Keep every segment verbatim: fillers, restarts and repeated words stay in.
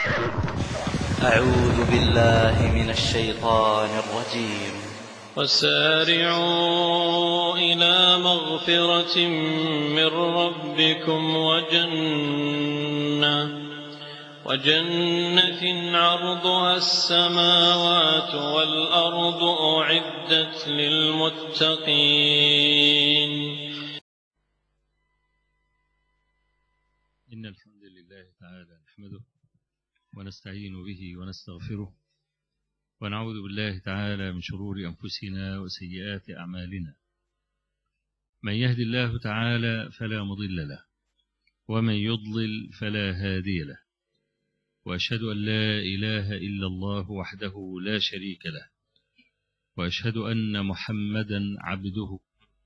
أعوذ بالله من الشيطان الرجيم. وسارعوا إلى مغفرة من ربكم وجنة وجنة عرضها السماوات والأرض أعدت للمتقين. إن الحمد لله تعالى نحمده ونستعين به ونستغفره ونعوذ بالله تعالى من شرور أنفسنا وسيئات أعمالنا. من يهد الله تعالى فلا مضل له ومن يضلل فلا هادي له، وأشهد أن لا إله إلا الله وحده لا شريك له، وأشهد أن محمدا عبده.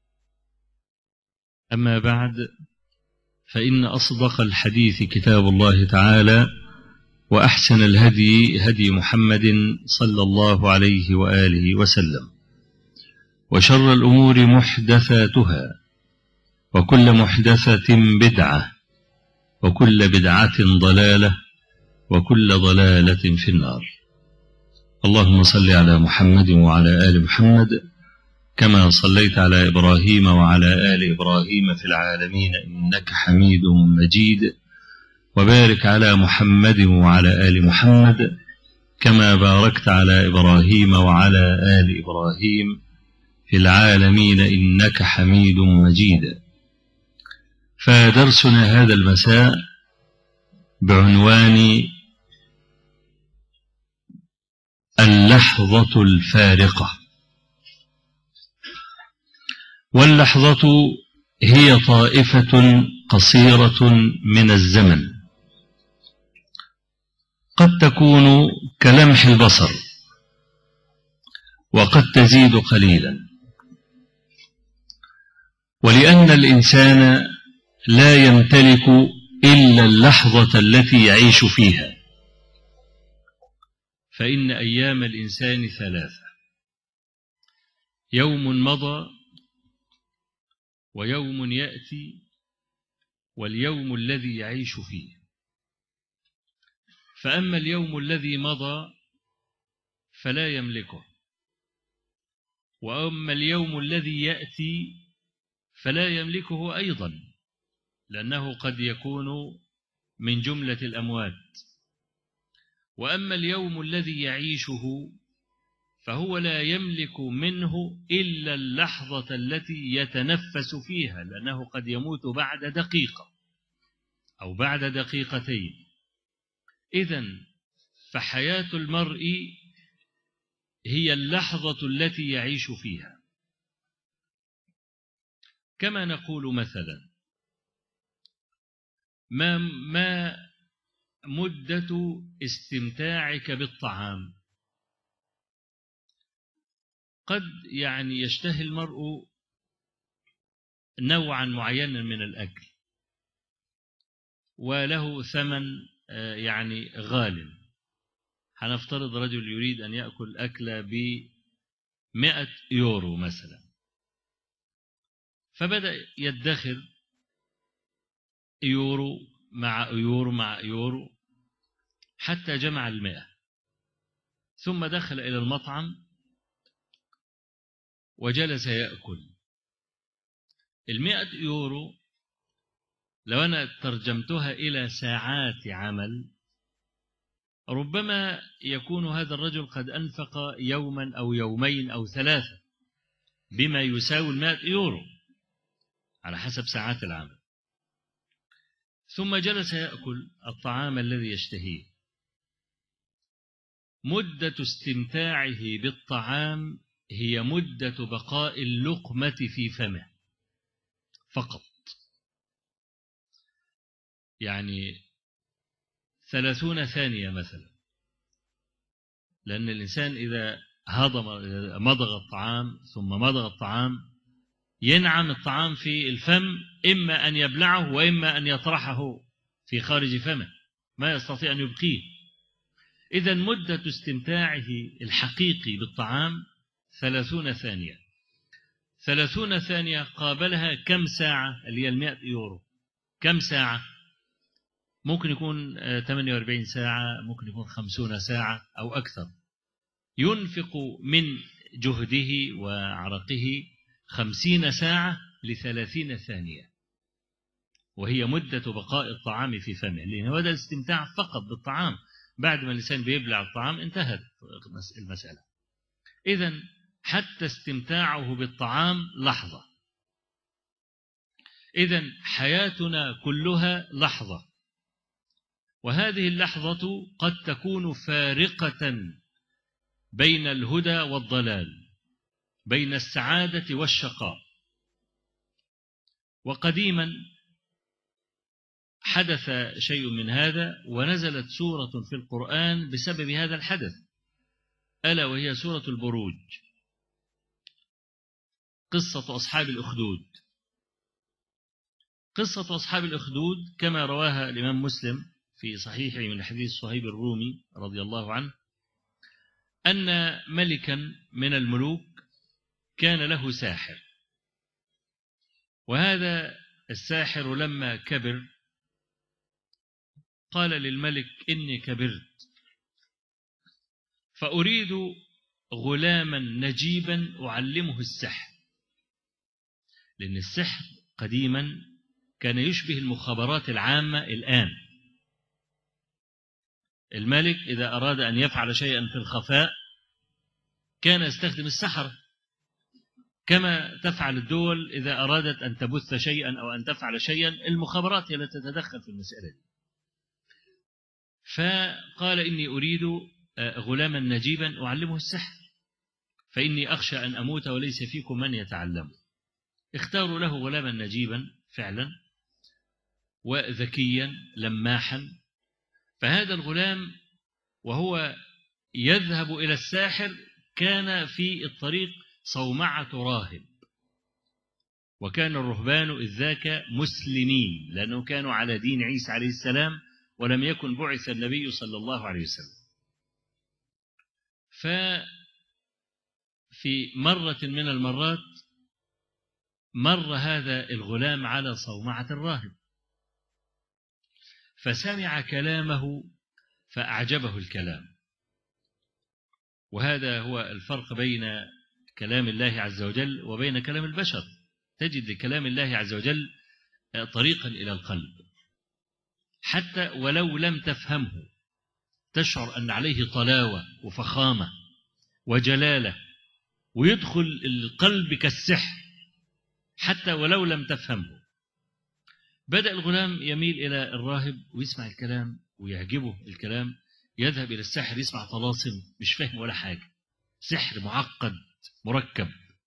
أما بعد، فإن أصدق الحديث كتاب الله تعالى، وأحسن الهدي هدي محمد صلى الله عليه وآله وسلم، وشر الأمور محدثاتها، وكل محدثة بدعة، وكل بدعة ضلالة، وكل ضلالة في النار. اللهم صل على محمد وعلى آل محمد كما صليت على إبراهيم وعلى آل إبراهيم في العالمين إنك حميد مجيد، وبارك على محمد وعلى آل محمد كما باركت على إبراهيم وعلى آل إبراهيم في العالمين إنك حميد مجيد. فدرسنا هذا المساء بعنوان اللحظة الفارقة. واللحظة هي طائفة قصيرة من الزمن، قد تكون كلمح البصر وقد تزيد قليلا، ولأن الإنسان لا يمتلك إلا اللحظة التي يعيش فيها، فإن أيام الإنسان ثلاثة: يوم مضى، ويوم يأتي، واليوم الذي يعيش فيه. فأما اليوم الذي مضى فلا يملكه، وأما اليوم الذي يأتي فلا يملكه أيضا، لأنه قد يكون من جملة الأموات. وأما اليوم الذي يعيشه فهو لا يملك منه إلا اللحظة التي يتنفس فيها، لأنه قد يموت بعد دقيقة أو بعد دقيقتين. إذن فحياة المرء هي اللحظة التي يعيش فيها. كما نقول مثلا: ما, ما مدة استمتاعك بالطعام؟ قد يعني يشتهي المرء نوعا معينا من الأكل وله ثمن يعني غال. هنفترض رجل يريد أن يأكل أكلة بمئة يورو مثلا، فبدأ يدخر يورو مع يورو مع يورو حتى جمع المئة، ثم دخل إلى المطعم وجلس يأكل. المئة يورو لو أنا ترجمتها إلى ساعات عمل، ربما يكون هذا الرجل قد أنفق يوما أو يومين أو ثلاثة بما يساوي المئة يورو على حسب ساعات العمل، ثم جلس يأكل الطعام الذي يشتهيه. مدة استمتاعه بالطعام هي مدة بقاء اللقمة في فمه فقط، يعني ثلاثون ثانية مثلا. لأن الإنسان إذا هضم مضغ الطعام ثم مضغ الطعام ينعم الطعام في الفم، إما أن يبلعه وإما أن يطرحه في خارج فمه، ما يستطيع أن يبقيه. إذن مدة استمتاعه الحقيقي بالطعام ثلاثون ثانية. ثلاثون ثانية قابلها كم ساعة؟ اللي هي المئة يورو. كم ساعة؟ ممكن يكون ثمانية وأربعين ساعة، ممكن يكون خمسين ساعة أو أكثر، ينفق من جهده وعرقه خمسين ساعة لثلاثين ثانية، وهي مدة بقاء الطعام في فمه، لأن هذا الاستمتاع فقط بالطعام. بعد ما الإنسان بيبلع الطعام انتهت المسألة. إذن حتى استمتاعه بالطعام لحظة. إذن حياتنا كلها لحظة، وهذه اللحظة قد تكون فارقة بين الهدى والضلال، بين السعادة والشقاء. وقديما حدث شيء من هذا، ونزلت سورة في القرآن بسبب هذا الحدث، ألا وهي سورة البروج، قصة أصحاب الأخدود. قصة أصحاب الأخدود كما رواها الإمام مسلم في صحيحه من حديث صهيب الرومي رضي الله عنه، أن ملكا من الملوك كان له ساحر، وهذا الساحر لما كبر قال للملك: إني كبرت فأريد غلاما نجيبا أعلمه السحر. لأن السحر قديما كان يشبه المخابرات العامة الآن. الملك إذا أراد أن يفعل شيئا في الخفاء كان يستخدم السحرة، كما تفعل الدول إذا أرادت أن تبث شيئا أو أن تفعل شيئا، المخابرات هي التي تتدخل في المسألة دي. فقال: إني أريد غلاما نجيبا أعلمه السحر، فإني أخشى أن أموت وليس فيكم من يتعلمه. اختاروا له غلاما نجيبا فعلا وذكيا لماحا. فهذا الغلام وهو يذهب إلى الساحر كان في الطريق صومعة راهب، وكان الرهبان إذ ذاك مسلمين، لأنه كانوا على دين عيسى عليه السلام، ولم يكن بعث النبي صلى الله عليه وسلم. ففي مرة من المرات مر هذا الغلام على صومعة الراهب، فسمع كلامه فأعجبه الكلام. وهذا هو الفرق بين كلام الله عز وجل وبين كلام البشر. تجد لكلام الله عز وجل طريقا إلى القلب، حتى ولو لم تفهمه تشعر أن عليه طلاوة وفخامة وجلالة، ويدخل القلب كالسحر حتى ولو لم تفهمه. بدأ الغلام يميل إلى الراهب ويسمع الكلام ويعجبه الكلام، يذهب إلى الساحر يسمع طلاسم مش فاهم ولا حاجة، سحر معقد مركب.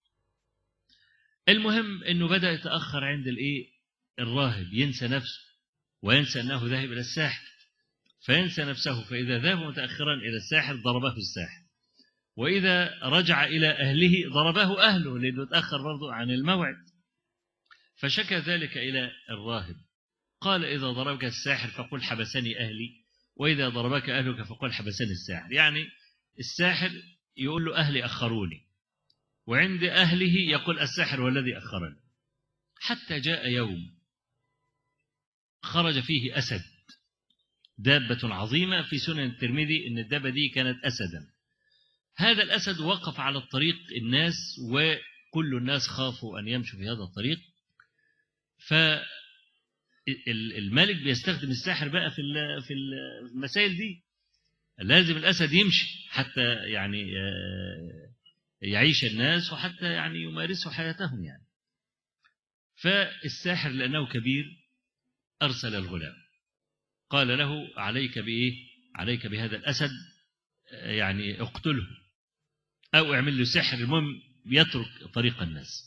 المهم أنه بدأ يتأخر عند الإيه الراهب، ينسى نفسه وينسى أنه ذاهب إلى الساحر، فينسى نفسه. فإذا ذهب متأخرا إلى الساحر ضربه الساحر، وإذا رجع إلى أهله ضربه أهله لأنه تأخر برضو عن الموعد. فشكى ذلك إلى الراهب، قال: إذا ضربك الساحر فقل حبسني أهلي، وإذا ضربك أهلك فقل حبسني الساحر. يعني الساحر يقول له أهلي أخروني، وعند أهله يقول الساحر والذي أخرني. حتى جاء يوم خرج فيه أسد، دابة عظيمة، في سنن الترمذي إن الدابة دي كانت أسدا. هذا الأسد وقف على الطريق الناس، وكل الناس خافوا أن يمشوا في هذا الطريق. فالملك بيستخدم الساحر بقى في في المسائل دي، لازم الأسد يمشي حتى يعني يعيش الناس وحتى يعني يمارسوا حياتهم يعني. فالساحر لأنه كبير أرسل الغلام، قال له: عليك بإيه؟ عليك بهذا الأسد، يعني اقتله أو اعمل له سحر، المهم يترك طريق الناس.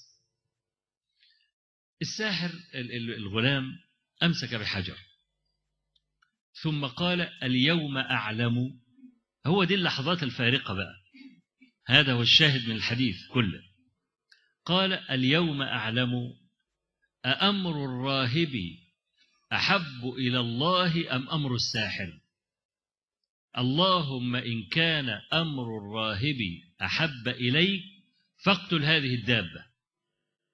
الساحر الغلام أمسك بحجر ثم قال: اليوم أعلم. هو دي اللحظات الفارقة بقى، هذا هو الشاهد من الحديث كله. قال: اليوم أعلم أأمر الراهب أحب إلى الله أم أمر الساحر؟ اللهم إن كان أمر الراهب أحب إليك فاقتل هذه الدابة.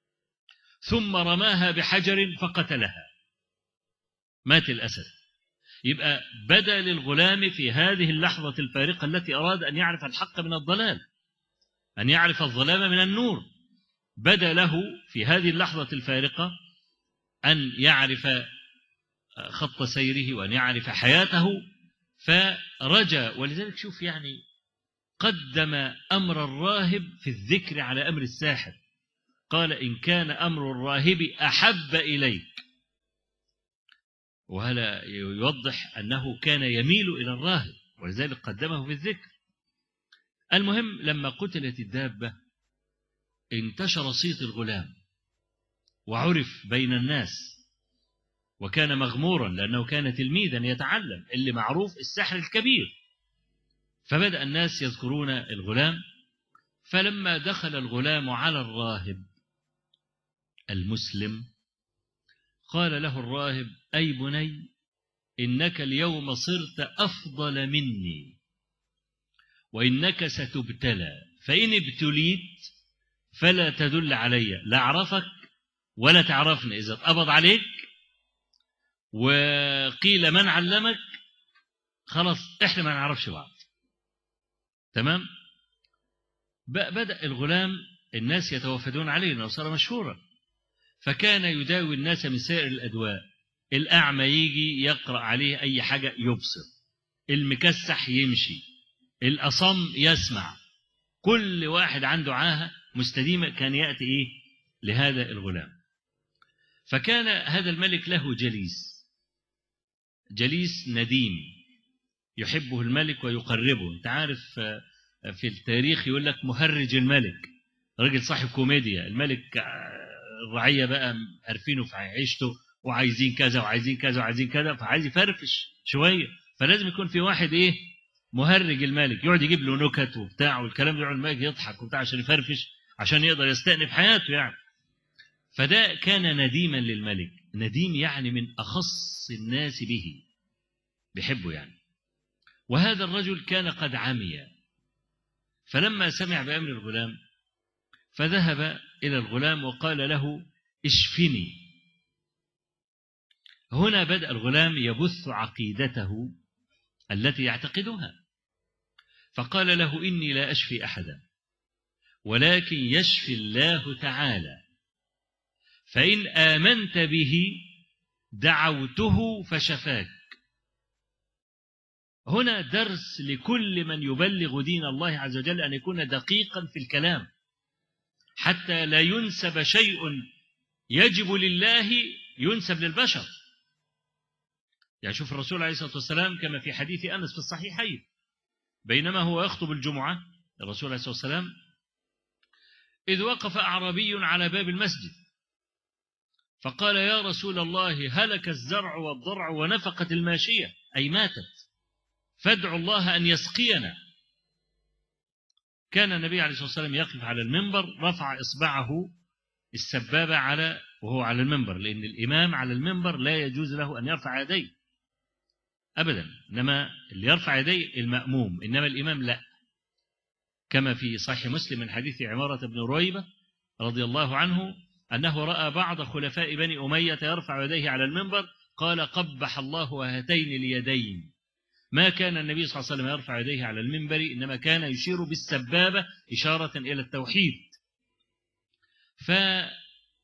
ثم رماها بحجر فقتلها، مات الأسد. يبقى بدا للغلام في هذه اللحظة الفارقة التي أراد أن يعرف الحق من الضلال، أن يعرف الظلام من النور، بدا له في هذه اللحظة الفارقة أن يعرف خط سيره وأن يعرف حياته، فرجى. ولذلك شوف يعني قدم أمر الراهب في الذكر على أمر الساحر، قال إن كان أمر الراهب أحب إليك، وهذا يوضح أنه كان يميل إلى الراهب ولذلك قدمه في الذكر. المهم لما قتلت الدابة انتشر صيت الغلام وعرف بين الناس، وكان مغمورا لأنه كان تلميذا يتعلم، اللي معروف السحر الكبير. فبدأ الناس يذكرون الغلام. فلما دخل الغلام على الراهب المسلم قال له الراهب أي بني إنك اليوم صرت أفضل مني، وإنك ستبتلى، فإن ابتليت فلا تدل علي، لا أعرفك ولا تعرفني. إذا اتقبض عليك وقيل من علمك خلاص إحنا ما نعرفش بعض. تمام. بدأ الغلام الناس يتوافدون عليه لأنه صار مشهورا، فكان يداوي الناس من سائر الأدواء. الأعمى يجي يقرأ عليه أي حاجة يبصر، المكسح يمشي، الأصم يسمع، كل واحد عنده عاهة مستديمة كان يأتي إيه لهذا الغلام. فكان هذا الملك له جليس، جليس نديم يحبه الملك ويقربه. انت عارف في التاريخ يقول لك مهرج الملك، راجل صاحب كوميديا. الملك الرعية بقى عارفينه في عيشته وعايزين كذا وعايزين كذا وعايزين كذا، فعايز يفرفش شوية، فلازم يكون في واحد ايه مهرج الملك، يقعد يجيب له نكت وبتاع والكلام ده، يقعد الملك يضحك وبتاع عشان يفرفش، عشان يقدر يستأنف حياته يعني. فده كان نديما للملك. نديم يعني من أخص الناس به، بيحبه يعني. وهذا الرجل كان قد عمي، فلما سمع بأمر الغلام فذهب إلى الغلام وقال له اشفني. هنا بدأ الغلام يبث عقيدته التي يعتقدها، فقال له إني لا أشفي أحدا ولكن يشفي الله تعالى، فإن آمنت به دعوته فشفاك. هنا درس لكل من يبلغ دين الله عز وجل أن يكون دقيقا في الكلام حتى لا ينسب شيء يجب لله ينسب للبشر. يعني شوف الرسول عليه الصلاة والسلام كما في حديث أنس في الصحيحين، بينما هو يخطب الجمعة الرسول عليه الصلاة والسلام إذ وقف أعرابي على باب المسجد فقال يا رسول الله هلك الزرع والضرع ونفقت الماشية أي ماتت، فادعوا الله أن يسقينا. كان النبي عليه الصلاة والسلام يقف على المنبر رفع إصبعه السبابة على وهو على المنبر، لأن الإمام على المنبر لا يجوز له أن يرفع يديه أبدا، إنما اللي يرفع يديه المأموم، إنما الإمام لا، كما في صحيح مسلم من حديث عمارة بن رويبة رضي الله عنه أنه رأى بعض خلفاء بني أمية يرفع يديه على المنبر، قال قبح الله هاتين اليدين. ما كان النبي صلى الله عليه وسلم يرفع يديه على المنبر، إنما كان يشير بالسبابة إشارة إلى التوحيد. فلما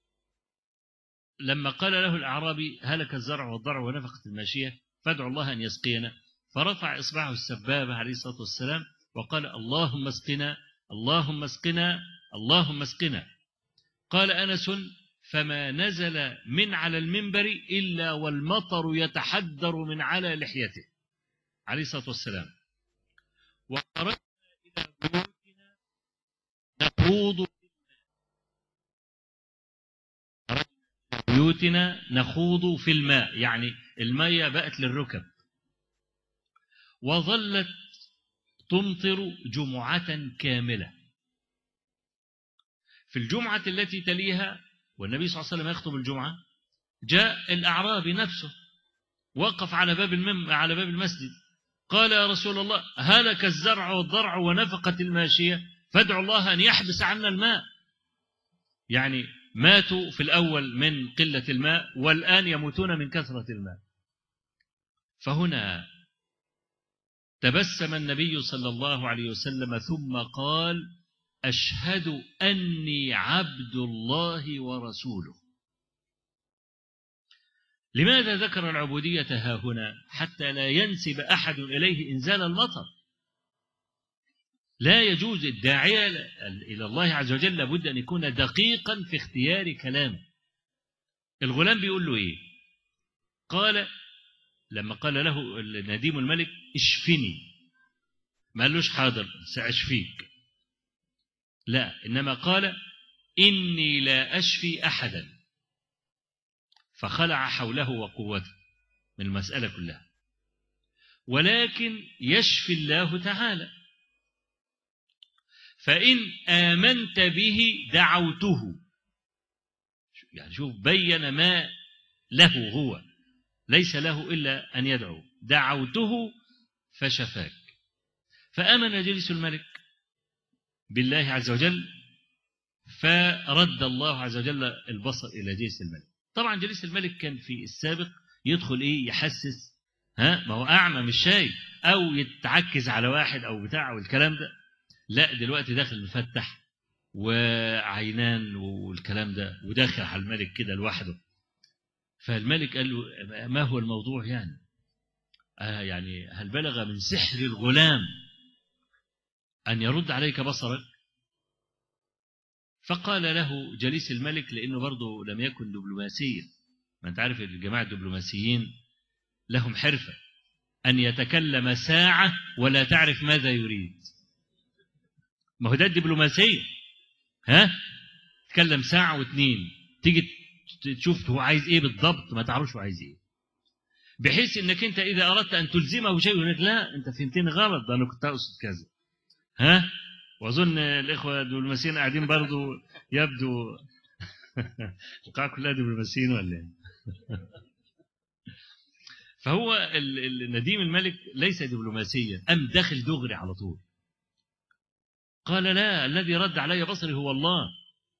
قال له الأعرابي هلك الزرع والضرع ونفقت الماشية فادعوا الله أن يسقينا، فرفع إصبعه السبابة عليه الصلاة والسلام وقال اللهم اسقنا اللهم اسقنا اللهم اسقنا. قال أنس فما نزل من على المنبر إلا والمطر يتحدر من على لحيته عليه الصلاة والسلام. وخرجنا إلى بيوتنا نخوض بيوتنا نخوض في الماء، يعني المية بقت للركب. وظلت تمطر جمعة كاملة. في الجمعة التي تليها والنبي صلى الله عليه وسلم يخطب الجمعة جاء الأعرابي نفسه وقف على باب المم على باب المسجد قال يا رسول الله هلك الزرع والضرع ونفقت الماشية فادعوا الله أن يحبس عنا الماء. يعني ماتوا في الأول من قلة الماء والآن يموتون من كثرة الماء. فهنا تبسم النبي صلى الله عليه وسلم ثم قال: أشهد أني عبد الله ورسوله. لماذا ذكر العبودية ها هنا؟ حتى لا ينسب أحد إليه إنزال المطر. لا يجوز الداعية إلى الله عز وجل لابد أن يكون دقيقا في اختيار كلامه. الغلام بيقول له إيه؟ قال لما قال له نديم الملك: اشفني، ما قالوش حاضر سأشفيك، لا، إنما قال: إني لا أشفي أحدا، فخلع حوله وقوته من المسألة كلها، ولكن يشفي الله تعالى، فإن آمنت به دعوته. يعني شوف، بين ما له هو، ليس له إلا أن يدعو، دعوته فشفاك. فآمن جليس الملك بالله عز وجل، فرد الله عز وجل البصر إلى جليس الملك. طبعا جليس الملك كان في السابق يدخل إيه، يحسس، ها، ما هو أعمى مش شايف، أو يتعكز على واحد أو بتاع والكلام ده. لا، دلوقتي داخل مفتح وعينان والكلام ده، وداخل على الملك كده لوحده. فالملك قال له: ما هو الموضوع يعني؟ آه يعني هل بلغ من سحر الغلام أن يرد عليك بصرك؟ فقال له جليس الملك، لأنه برضه لم يكن دبلوماسيا، ما أنت عارف الجماعة الدبلوماسيين لهم حرفة، أن يتكلم ساعة ولا تعرف ماذا يريد. ما هو ده الدبلوماسية، ها؟ تكلم ساعة واثنين، تيجي تشوف هو عايز ايه بالضبط، ما تعرفش هو عايز ايه، بحيث انك انت اذا اردت ان تلزمه شيء يقول لك: لا، انت فهمتني غلط، ده انا كنت اقصد كذا. ها؟ واظن الاخوه الدبلوماسيين قاعدين برضو يبدو القاعه كلها دبلوماسيين ولا ايه؟ فهو النديم الملك ليس دبلوماسيا، ام داخل دغري على طول. قال: لا، الذي رد علي بصري هو الله.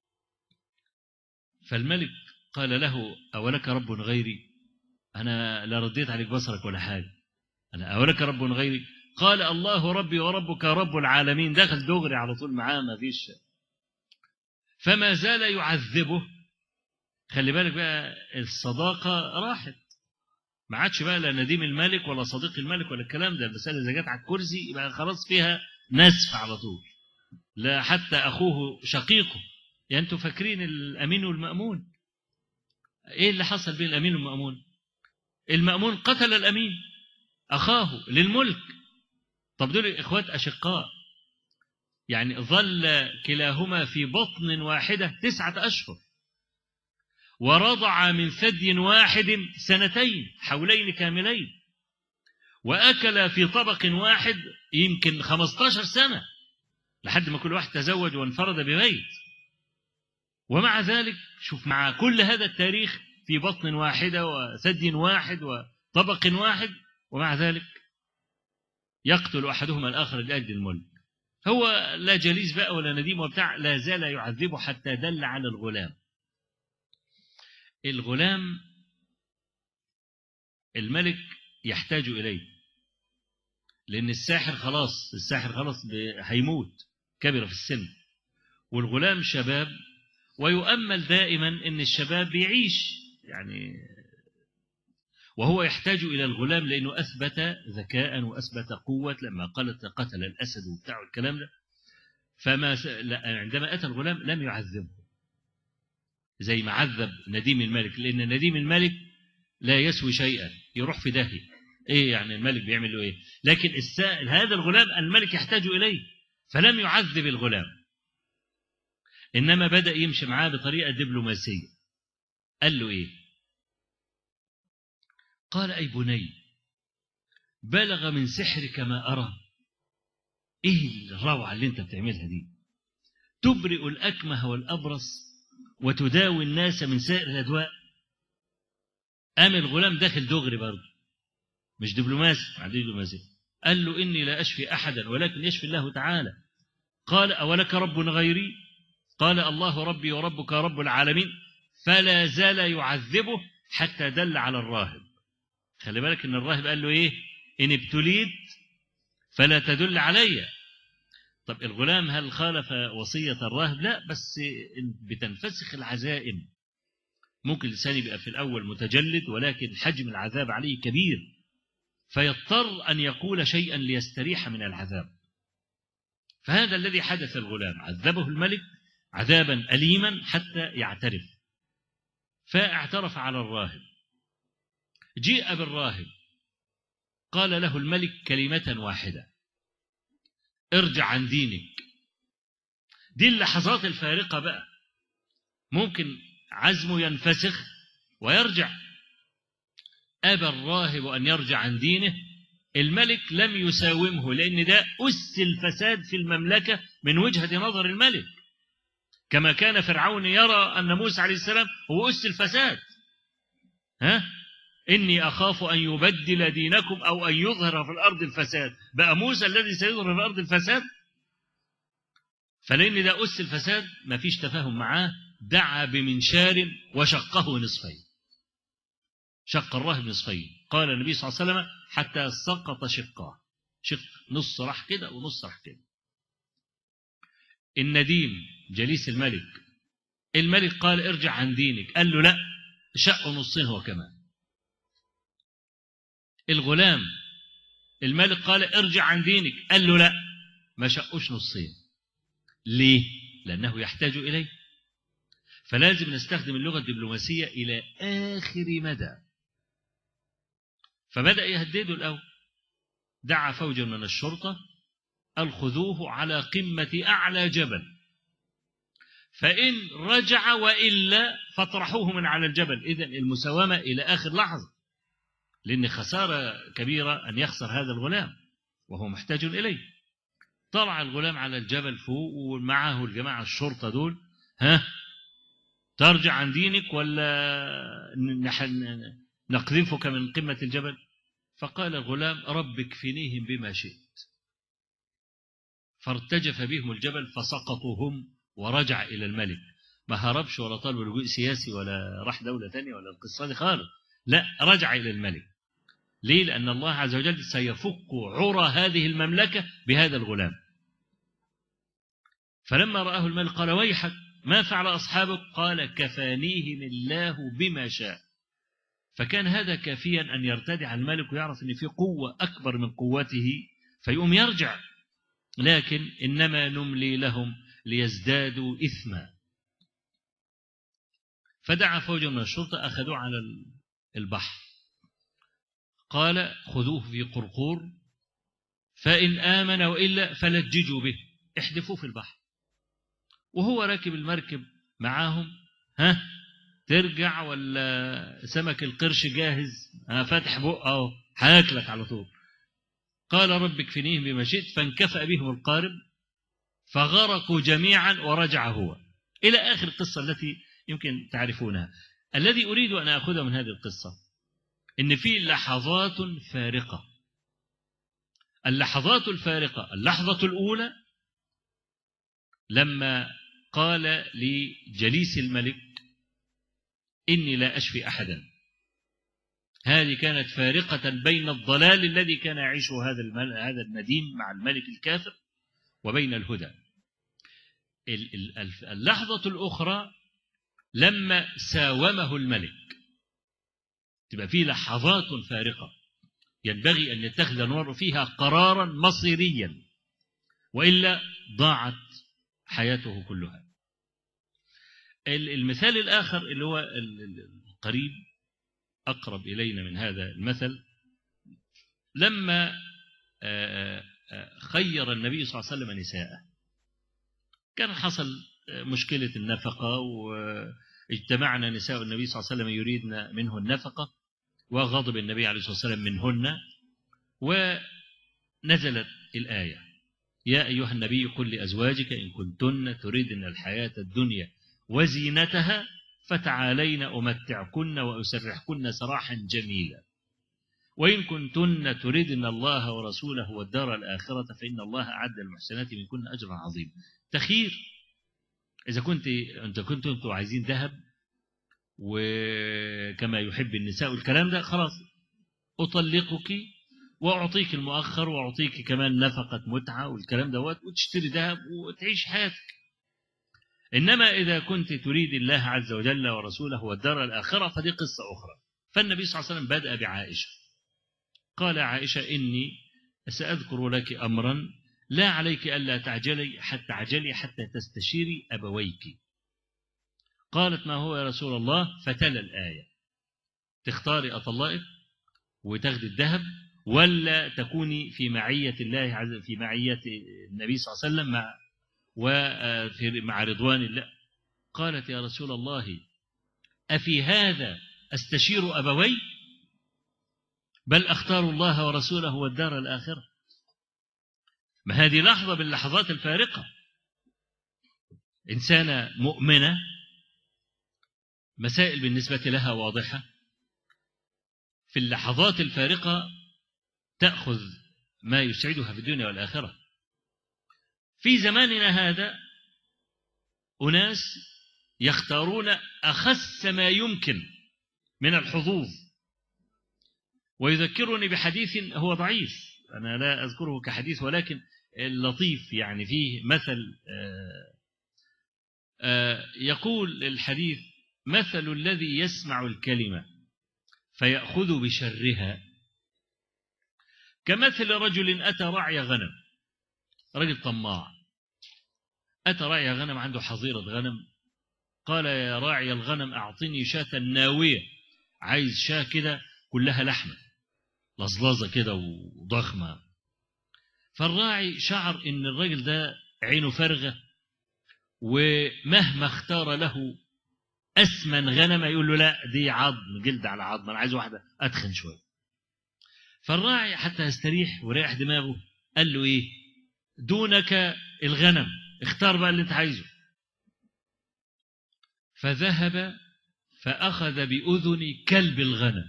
فالملك قال له: أولك رب غيري؟ أنا لا رديت عليك بصرك ولا حاجة، أنا أولك رب غيري؟ قال: الله ربي وربك رب العالمين. دخل دغري على طول معاه، ما فيش. فما زال يعذبه. خلي بالك بقى، الصداقة راحت، ما عادش بقى لا نديم الملك ولا صديق الملك ولا الكلام ده. المسألة إذا جت على الكرسي يبقى خلاص فيها نسف على طول، لا حتى أخوه شقيقه. يعني أنتوا فاكرين الأمين والمأمون؟ إيه اللي حصل بين الأمين والمأمون؟ المأمون قتل الأمين أخاه للملك. طب دول إخوات أشقاء، يعني ظل كلاهما في بطن واحدة تسعة أشهر، ورضع من ثدي واحد سنتين حولين كاملين، وأكل في طبق واحد يمكن خمسة عشر سنة، لحد ما كل واحد تزوج وانفرد ببيت. ومع ذلك شوف، مع كل هذا التاريخ في بطن واحدة وثدي واحد وطبق واحد، ومع ذلك يقتل أحدهما الآخر لأجل الملك. هو لا جليس بقى ولا نديم وبتاع، لا زال يعذبه حتى دل على الغلام. الغلام الملك يحتاج إليه، لأن الساحر خلاص الساحر خلاص هيموت، كبر في السن، والغلام شباب، ويؤمل دائما أن الشباب بيعيش يعني، وهو يحتاج إلى الغلام لأنه أثبت ذكاء وأثبت قوة لما قالت قتل الأسد وبتاع الكلام ده. فما س... عندما أتى الغلام لم يعذبه زي ما عذب نديم الملك، لأن نديم الملك لا يسوي شيئا، يروح في داهية. إيه يعني الملك بيعمل له إيه؟ لكن السائل هذا الغلام الملك يحتاج إليه، فلم يعذب الغلام، إنما بدأ يمشي معاه بطريقة دبلوماسية. قال له إيه؟ قال: أي بني، بلغ من سحرك ما أرى. إيه الروعة اللي أنت بتعملها دي؟ تبرئ الأكمه والأبرص وتداوي الناس من سائر الأدواء. قام الغلام داخل دغري برضه، مش دبلوماسي، ما عندوش دبلوماسي. قال له: إني لا أشفي أحدا ولكن يشفي الله تعالى. قال: أولك رب غيري؟ قال: الله ربي وربك رب العالمين. فلا زال يعذبه حتى دل على الراهب، خلي بالك إن الراهب قال له إيه؟ إن ابتليت فلا تدل علي. طب الغلام هل خالف وصية الراهب؟ لا، بس بتنفسخ العزائم. ممكن الإنسان يبقى في الأول متجلد ولكن حجم العذاب عليه كبير، فيضطر أن يقول شيئا ليستريح من العذاب. فهذا الذي حدث الغلام، عذبه الملك عذابا أليما حتى يعترف، فاعترف على الراهب. جيء بالراهب قال له الملك كلمة واحدة: ارجع عن دينك. دي اللحظات الفارقة بقى، ممكن عزمه ينفسخ ويرجع. أبى الراهب أن يرجع عن دينه. الملك لم يساومه، لأن ده أس الفساد في المملكة من وجهة نظر الملك، كما كان فرعون يرى أن موسى عليه السلام هو أس الفساد. ها؟ إني أخاف أن يبدل دينكم أو أن يظهر في الأرض الفساد. بقى موسى الذي سيظهر في الأرض الفساد؟ فلأن ده أس الفساد ما فيش تفاهم معاه. دعا بمنشار وشقه نصفين، شق الراهب نصفين. قال النبي صلى الله عليه وسلم: حتى سقط شقاه، شق نص راح كده ونص راح كده. النديم جليس الملك، الملك قال: ارجع عن دينك. قال له: لا، شق نصين هو كمان. الغلام، الملك قال: ارجع عن دينك. قال له: لا، ما شقوش نصين. ليه؟ لأنه يحتاج إليه. فلازم نستخدم اللغة الدبلوماسية إلى آخر مدى. فبدأ يهدده الأول، دعا فوجا من الشرطة: الخذوه على قمة أعلى جبل، فإن رجع وإلا فاطرحوه من على الجبل. إذن المساومة إلى آخر لحظة، لأن خسارة كبيرة أن يخسر هذا الغلام وهو محتاج إليه. طلع الغلام على الجبل فوق ومعه الجماعة الشرطة دول: ها، ترجع عن دينك ولا نقذفك من قمة الجبل؟ فقال الغلام: رب اكفنيهم بما شئت. فارتجف بهم الجبل فسقطوا هم ورجع إلى الملك. ما هربش ولا طلب لجوء سياسي ولا راح دولة تانية ولا القصة دي خالص، لا، رجع إلى الملك. ليه؟ لأن الله عز وجل سيفك عرى هذه المملكة بهذا الغلام. فلما رآه الملك قال: ويحك، ما فعل أصحابك؟ قال: كفانيهم الله بما شاء. فكان هذا كافيا أن يرتدع الملك ويعرف أن في قوة أكبر من قوته فيقوم يرجع. لكن إنما نملي لهم ليزدادوا إثما. فدعا فوجا من الشرطة أخذوه على البحر، قال: خذوه في قرقور، فإن آمن وإلا فلججوا به، احدفوه في البحر. وهو راكب المركب معاهم: ها، ترجع ولا سمك القرش جاهز؟ ها، فاتح بقه هياكلك على طول. قال: رب اكفنيهم بما شئت. فانكفأ بهم القارب فغرقوا جميعا ورجع هو، إلى آخر القصة التي يمكن تعرفونها. الذي أريد أن أخذه من هذه القصة إن في لحظات فارقة. اللحظات الفارقة، اللحظة الأولى لما قال لجليس الملك: إني لا أشفي أحدا. هذه كانت فارقة بين الضلال الذي كان يعيشه هذا هذا النديم مع الملك الكافر وبين الهدى. اللحظة الأخرى لما ساومه الملك. تبقى فيه لحظات فارقة ينبغي أن يتخذ المرء فيها قرارا مصيريا، وإلا ضاعت حياته كلها. المثال الآخر اللي هو القريب أقرب إلينا من هذا المثل، لما خير النبي صلى الله عليه وسلم نساءه، كان حصل مشكلة النفقة واجتمعنا نساء النبي صلى الله عليه وسلم يريدن منه النفقة، وغضب النبي عليه الصلاة والسلام منهن، ونزلت الآية: يا أيها النبي قل لأزواجك إن كنتن تريدن الحياة الدنيا وزينتها فتعالين أمتعكن وأسرحكن سراحا جميلا، وإن كنتن تريدن الله ورسوله والدار الآخرة فإن الله أعد المحسنات منكن أجرا عظيما. تخير، إذا كنت أنت كنتم أنتم عايزين ذهب وكما يحب النساء والكلام ده، خلاص أطلقك وأعطيك المؤخر وأعطيك كمان نفقة متعة والكلام دوت وتشتري ذهب وتعيش حياتك. إنما إذا كنت تريد الله عز وجل ورسوله والدار الآخرة فدي قصة أخرى. فالنبي صلى الله عليه وسلم بدأ بعائشة، قال عائشة إني سأذكر لك أمرا لا عليك ألا تعجلي حتى تعجلي حتى تستشيري أبويك. قالت ما هو يا رسول الله؟ فتلا الآية. تختاري أطلقك وتاخدي الذهب ولا تكوني في معية الله عز في معية النبي صلى الله عليه وسلم مع وفي مع رضوان الله. قالت يا رسول الله أفي هذا أستشير أبوي؟ بل أختار الله ورسوله والدار الآخرة. ما هذه لحظة من اللحظات الفارقة. إنسانة مؤمنة مسائل بالنسبة لها واضحة، في اللحظات الفارقة تأخذ ما يسعدها في الدنيا والآخرة. في زماننا هذا أناس يختارون أخس ما يمكن من الحظوظ. ويذكرني بحديث هو ضعيف، أنا لا أذكره كحديث ولكن اللطيف، يعني فيه مثل آآ آآ يقول الحديث: مثل الذي يسمع الكلمة فيأخذ بشرها كمثل رجل أتى رعي غنم. رجل طماع أتى رعي غنم، عنده حظيرة غنم. قال يا راعي الغنم أعطني شاة ناوية، عايز شاة كده كلها لحمة لزلازة كده وضخمة. فالراعي شعر إن الراجل ده عينه فارغة، ومهما اختار له أسمن غنمة يقول له لا دي عظم، جلد على عظم، أنا عايز واحدة أتخن شوية. فالراعي حتى يستريح وريح دماغه قال له إيه؟ دونك الغنم، اختار بقى اللي انت عايزه. فذهب فأخذ بأذن كلب الغنم.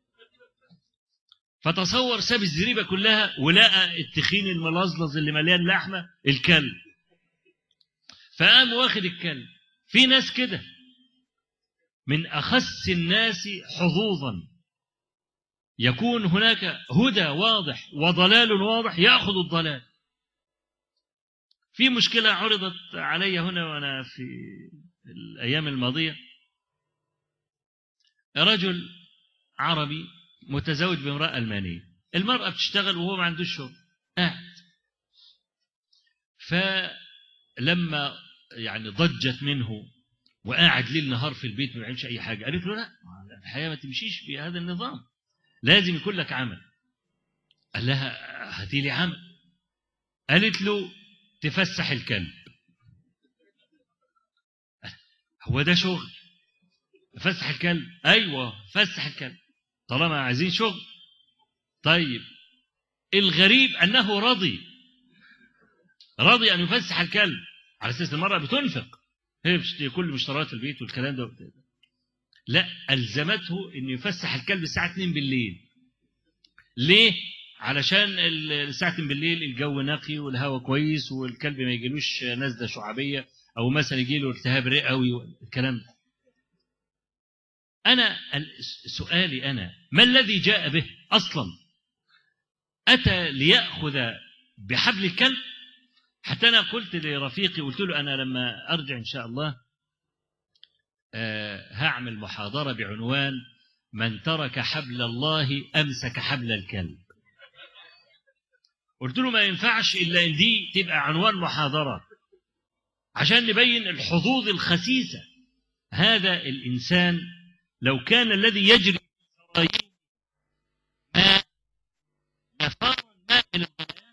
فتصور ساب الزريبة كلها ولقى التخين الملظلظ اللي مليان لحمة الكلب، فقام واخد الكلب. في ناس كده من أخس الناس حظوظا، يكون هناك هدى واضح وضلال واضح يأخذ الضلال. في مشكلة عرضت علي هنا وأنا في الأيام الماضية. رجل عربي متزوج بامرأة ألمانية، المرأة بتشتغل وهو ما عندوش شغل قاعد. فلما يعني ضجت منه وقاعد ليل نهار في البيت ما بيعملش أي حاجة، قالت له لا، الحياة ما تمشيش بهذا النظام، لازم يكون لك عمل. قال لها هاتي لي عمل. قالت له تفسح الكلب. هو ده شغل؟ فسح الكلب؟ أيوة فسح الكلب طالما عايزين شغل. طيب الغريب أنه رضي رضي أن يفسح الكلب على أساس المرأة بتنفق، هي بتشتري كل مشتريات البيت والكلام ده. لا، ألزمته أن يفسح الكلب الساعة اتنين بالليل. ليه؟ علشان الساعة اتنين بالليل الجو نقي والهواء كويس والكلب ما يجيلوش نزلة شعبية أو مثلا يجيله التهاب رئوي والكلام ده. أنا سؤالي أنا ما الذي جاء به أصلا؟ أتى ليأخذ بحبل الكلب؟ حتى أنا قلت لرفيقي، قلت له أنا لما أرجع إن شاء الله أه هعمل محاضرة بعنوان من ترك حبل الله أمسك حبل الكلب. قلت له ما ينفعش إلا إن دي تبقى عنوان محاضرة عشان نبين الحظوظ الخسيسة. هذا الإنسان لو كان الذي يجري ماء نفار الماء من الغلاء،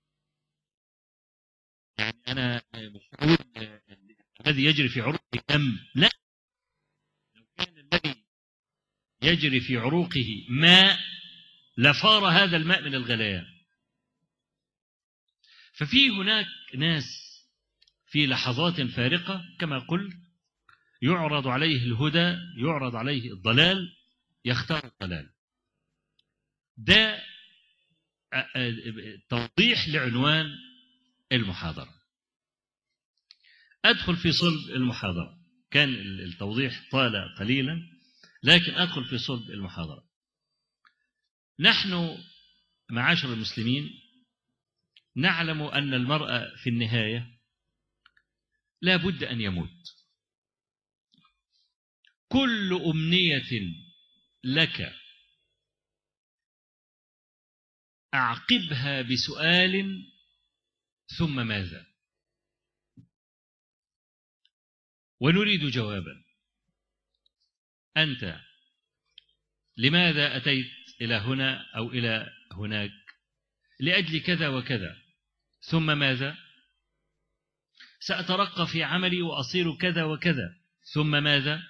يعني أنا مش هقول الذي يجري في عروقه دم، لا، لو كان الذي يجري في عروقه ماء لفار هذا الماء من الغليان. ففي هناك ناس في لحظات فارقة كما قلت يعرض عليه الهدى، يعرض عليه الضلال، يختار الضلال. ده توضيح لعنوان المحاضرة. أدخل في صلب المحاضرة، كان التوضيح طال قليلا لكن أدخل في صلب المحاضرة. نحن معاشر المسلمين نعلم أن المرء في النهاية لا بد أن يموت. كل أمنية لك أعقبها بسؤال: ثم ماذا؟ ونريد جوابا. أنت لماذا أتيت إلى هنا أو إلى هناك؟ لأجل كذا وكذا. ثم ماذا؟ سأترقى في عملي وأصير كذا وكذا. ثم ماذا؟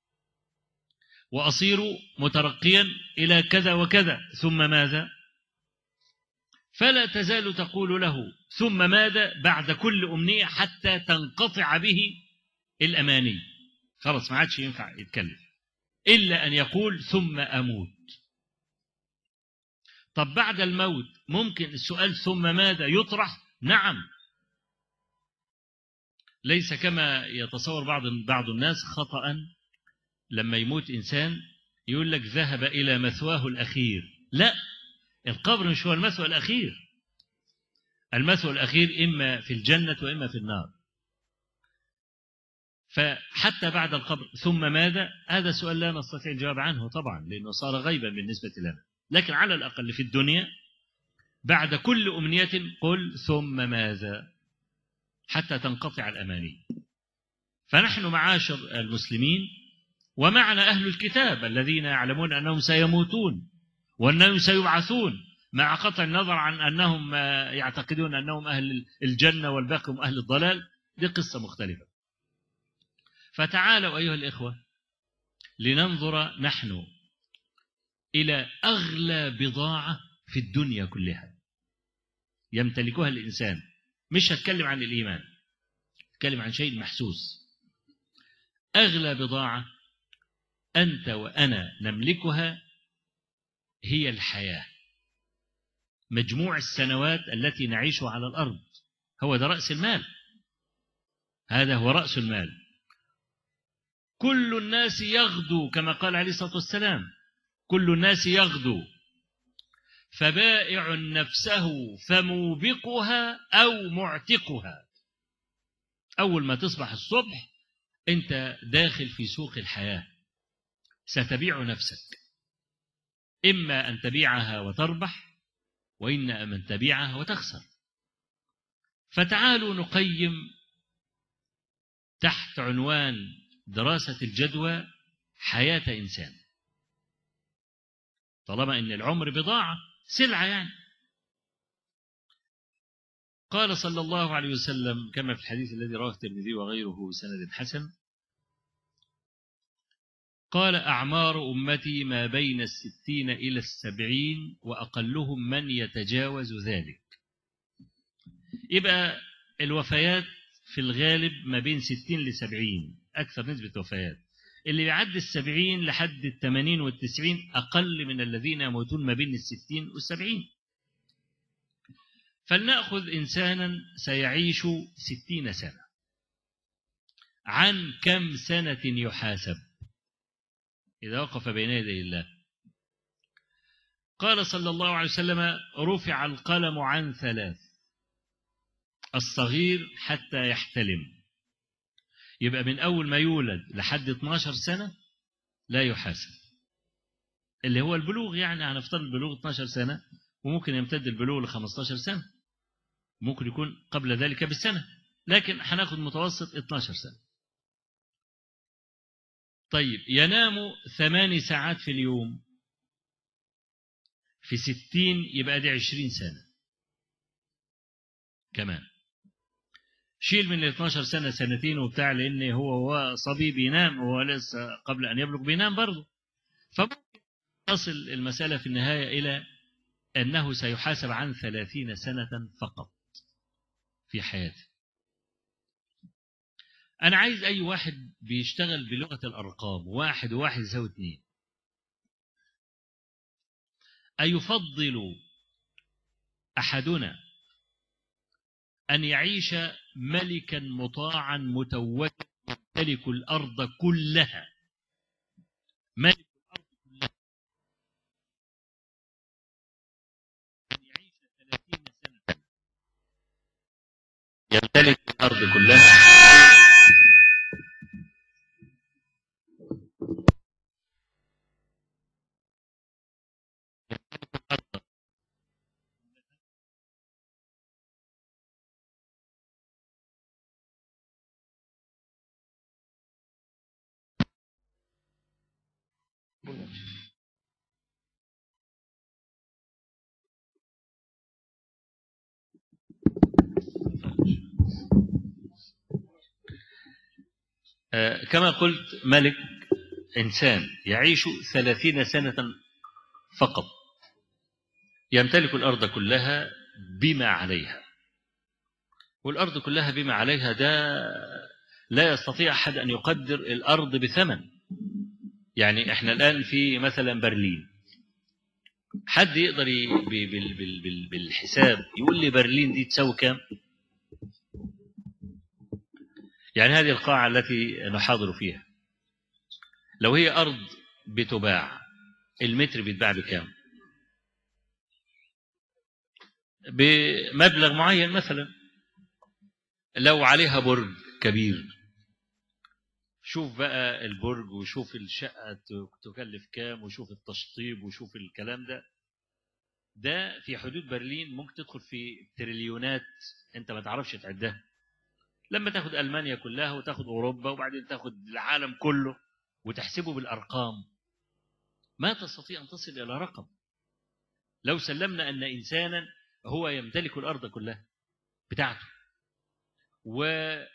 وأصير مترقيا إلى كذا وكذا. ثم ماذا؟ فلا تزال تقول له ثم ماذا بعد كل أمنية حتى تنقطع به الأماني. خلاص ما عادش ينفع يتكلم إلا أن يقول ثم أموت. طب بعد الموت ممكن السؤال ثم ماذا يطرح؟ نعم. ليس كما يتصور بعض بعض الناس خطأ لما يموت إنسان يقول لك ذهب إلى مثواه الأخير. لا، القبر مش هو المثوى الأخير. المثوى الأخير إما في الجنة وإما في النار. فحتى بعد القبر ثم ماذا؟ هذا سؤال لا نستطيع الجواب عنه طبعا لأنه صار غيبا بالنسبة لنا. لكن على الأقل في الدنيا بعد كل أمنية قل ثم ماذا حتى تنقطع الأماني. فنحن معاشر المسلمين ومعنا أهل الكتاب الذين يعلمون أنهم سيموتون وأنهم سيبعثون مع قطع النظر عن أنهم يعتقدون أنهم أهل الجنة والباقي هم أهل الضلال. دي قصة مختلفة. فتعالوا أيها الإخوة لننظر نحن إلى أغلى بضاعة في الدنيا كلها يمتلكها الإنسان. مش هتكلم عن الإيمان، هتكلم عن شيء محسوس. أغلى بضاعة أنت وأنا نملكها هي الحياة. مجموع السنوات التي نعيشها على الأرض هو ده رأس المال. هذا هو رأس المال. كل الناس يغدو كما قال عليه الصلاة والسلام كل الناس يغدو فبائع نفسه فموبقها أو معتقها. أول ما تصبح الصبح أنت داخل في سوق الحياة، ستبيع نفسك، إما أن تبيعها وتربح وإما أن تبيعها وتخسر. فتعالوا نقيم تحت عنوان دراسة الجدوى حياة إنسان، طالما أن العمر بضاعة سلعة يعني. قال صلى الله عليه وسلم كما في الحديث الذي رواه الترمذي وغيره بسند حسن، قال: أعمار أمتي ما بين الستين إلى السبعين وأقلهم من يتجاوز ذلك. يبقى الوفيات في الغالب ما بين ستين لسبعين أكثر نسبة وفيات. اللي يعد السبعين لحد الثمانين والتسعين أقل من الذين يموتون ما بين الستين والسبعين. فلنأخذ إنسانا سيعيش ستين سنة، عن كم سنة يحاسب إذا وقف بين يدي الله؟ قال صلى الله عليه وسلم: رفع القلم عن ثلاث: الصغير حتى يحتلم. يبقى من أول ما يولد لحد اثناشر سنة لا يحاسب، اللي هو البلوغ. يعني هنفترض البلوغ اثناشر سنة، وممكن يمتد البلوغ ل خمستاشر سنة، ممكن يكون قبل ذلك بالسنة، لكن هناخد متوسط اثناشر سنة. طيب ينام ثماني ساعات في اليوم، في ستين يبقى دي عشرين سنة كمان. شيل من الاثناشر سنة سنتين وبتاع، لأن هو هو صبي بينام، هو لسه قبل أن يبلغ بينام برضه. فممكن تصل المسألة في النهاية إلى أنه سيحاسب عن ثلاثين سنة فقط في حياته. أنا عايز أي واحد بيشتغل بلغة الأرقام، واحد وواحد يساوي اثنين، أيفضل أحدنا أن يعيش ملكا مطاعا متوجا يمتلك الأرض كلها، ملك الأرض كلها، آه كما قلت، ملك إنسان يعيش ثلاثين سنة فقط، يمتلك الأرض كلها بما عليها، والأرض كلها بما عليها ده لا يستطيع أحد أن يقدر الأرض بثمن. يعني إحنا الآن في مثلا برلين، حد يقدر بالحساب يقول لي برلين دي تساوي كام؟ يعني هذه القاعة التي نحاضر فيها، لو هي أرض بتباع، المتر بيتباع بكام؟ بمبلغ معين. مثلا لو عليها برج كبير، شوف بقى البرج وشوف الشقة تكلف كام وشوف التشطيب وشوف الكلام ده، ده في حدود برلين ممكن تدخل في تريليونات انت ما تعرفش تعدها. لما تاخد ألمانيا كلها وتاخد أوروبا وبعدين تاخد العالم كله وتحسبه بالأرقام، ما تستطيع أن تصل إلى رقم. لو سلمنا أن إنسانا هو يمتلك الأرض كلها بتاعته وعقدت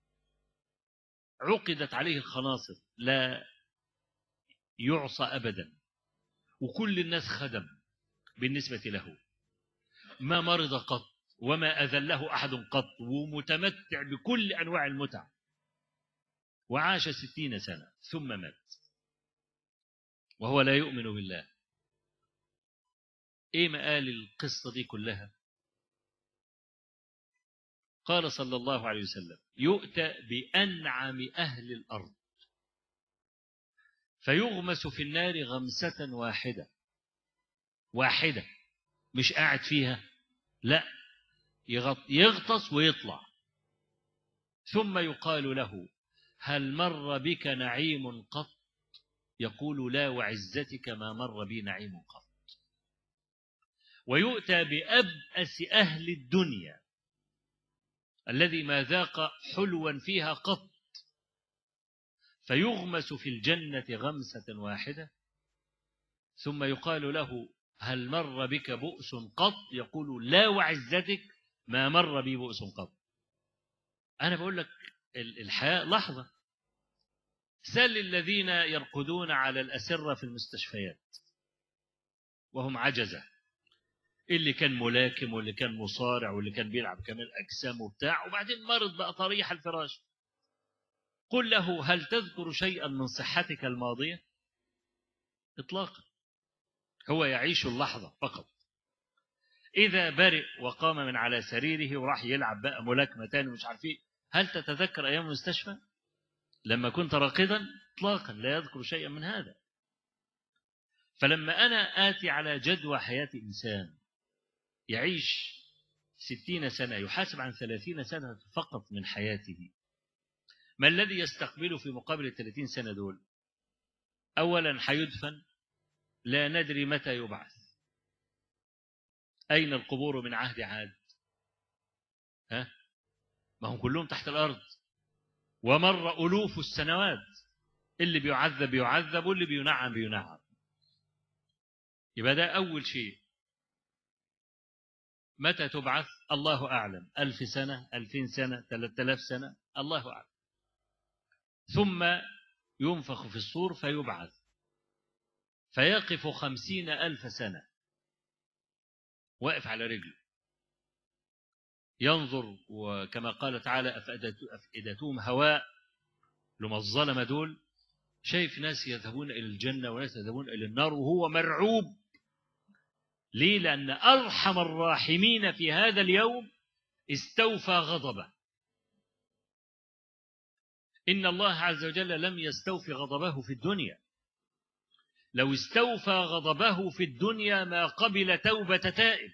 عليه الخناصر لا يعصى أبدا، وكل الناس خدم بالنسبة له، ما مرض قط وما أذله أحد قط، ومتمتع بكل أنواع المتع، وعاش ستين سنة ثم مات وهو لا يؤمن بالله، إيه مآل القصة دي كلها؟ قال صلى الله عليه وسلم: يؤتى بأنعم أهل الأرض فيغمس في النار غمسة واحدة واحدة، مش قاعد فيها، لا، يغطس ويطلع، ثم يقال له: هل مر بك نعيم قط؟ يقول: لا وعزتك ما مر بي نعيم قط. ويؤتى بأبأس أهل الدنيا الذي ما ذاق حلوا فيها قط، فيغمس في الجنة غمسة واحدة، ثم يقال له: هل مر بك بؤس قط؟ يقول: لا وعزتك ما مر بي بؤس قط. أنا بقول لك الحياة لحظة. سل الذين يرقدون على الأسرة في المستشفيات وهم عجزة، اللي كان ملاكم واللي كان مصارع واللي كان بيلعب كمال أجسام وبتاع، وبعدين مرض بقى طريح الفراش، قل له: هل تذكر شيئا من صحتك الماضية؟ إطلاقا. هو يعيش اللحظة فقط. إذا برئ وقام من على سريره وراح يلعب بقى ملاكمة تاني مش عارفين، هل تتذكر أيام المستشفى لما كنت راقدا؟ إطلاقا لا يذكر شيئا من هذا. فلما أنا آتي على جدوى حياة إنسان يعيش ستين سنة، يحاسب عن ثلاثين سنة فقط من حياته، ما الذي يستقبله في مقابل الثلاثين سنة دول؟ أولا حيدفن، لا ندري متى يبعث، أين القبور من عهد عاد؟ ها؟ ما هم كلهم تحت الأرض، ومر ألوف السنوات، اللي بيعذب بيعذب واللي بينعم بينعم. يبقى ده أول شيء. متى تبعث؟ الله أعلم، ألف سنة، ألفين سنة، ثلاثة آلاف سنة، الله أعلم. ثم ينفخ في الصور فيبعث، فيقف خمسين ألف سنة واقف على رجله ينظر، وكما قال تعالى: أفئدتهم هواء، لما الظلم دول شايف ناس يذهبون إلى الجنة وناس يذهبون إلى النار وهو مرعوب. ليه؟ لأن أرحم الراحمين في هذا اليوم استوفى غضبه. إن الله عز وجل لم يستوفي غضبه في الدنيا، لو استوفى غضبه في الدنيا ما قبل توبة تائب.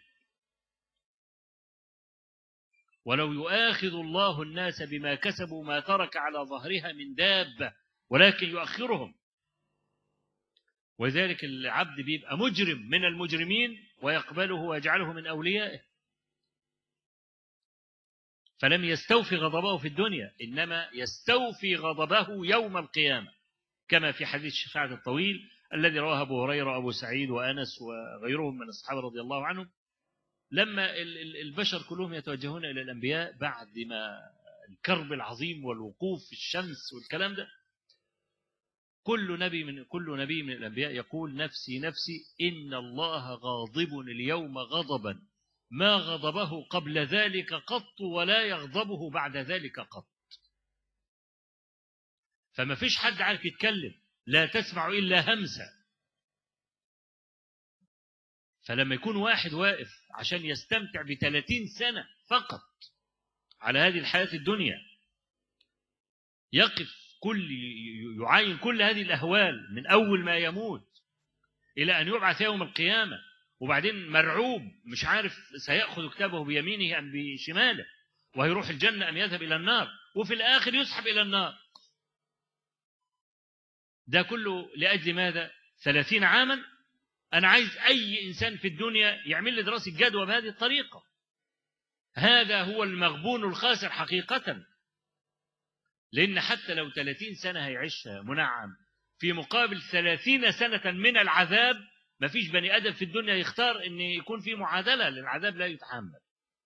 ولو يؤاخذ الله الناس بما كسبوا ما ترك على ظهرها من دابة، ولكن يؤخرهم. وذلك العبد بيبقى مجرم من المجرمين ويقبله ويجعله من أوليائه. فلم يستوفي غضبه في الدنيا، إنما يستوفي غضبه يوم القيامة، كما في حديث الشفاعة الطويل الذي رواه أبو هريرة وأبو سعيد وأنس وغيرهم من الصحابة رضي الله عنهم، لما البشر كلهم يتوجهون إلى الأنبياء بعد ما الكرب العظيم والوقوف في الشمس والكلام ده، كل نبي من كل نبي من الأنبياء يقول نفسي نفسي إن الله غاضب اليوم غضبا ما غضبه قبل ذلك قط ولا يغضبه بعد ذلك قط. فما فيش حد عارف يتكلم، لا تسمع إلا همسة. فلما يكون واحد واقف عشان يستمتع بثلاثين سنة فقط على هذه الحياة الدنيا، يقف كل يعاين كل هذه الأهوال من أول ما يموت إلى أن يبعث يوم القيامة، وبعدين مرعوب مش عارف سيأخذ كتابه بيمينه أم بشماله، وهيروح الجنة أم يذهب إلى النار، وفي الآخر يسحب إلى النار. ده كله لأجل ماذا؟ ثلاثين عاما. أنا عايز أي إنسان في الدنيا يعمل لي دراسة جدوى بهذه الطريقة. هذا هو المغبون الخاسر حقيقة، لأن حتى لو ثلاثين سنة هيعيشها منعم في مقابل ثلاثين سنة من العذاب، ما فيش بني آدم في الدنيا يختار أن يكون في معادلة، للعذاب لا يتحمل.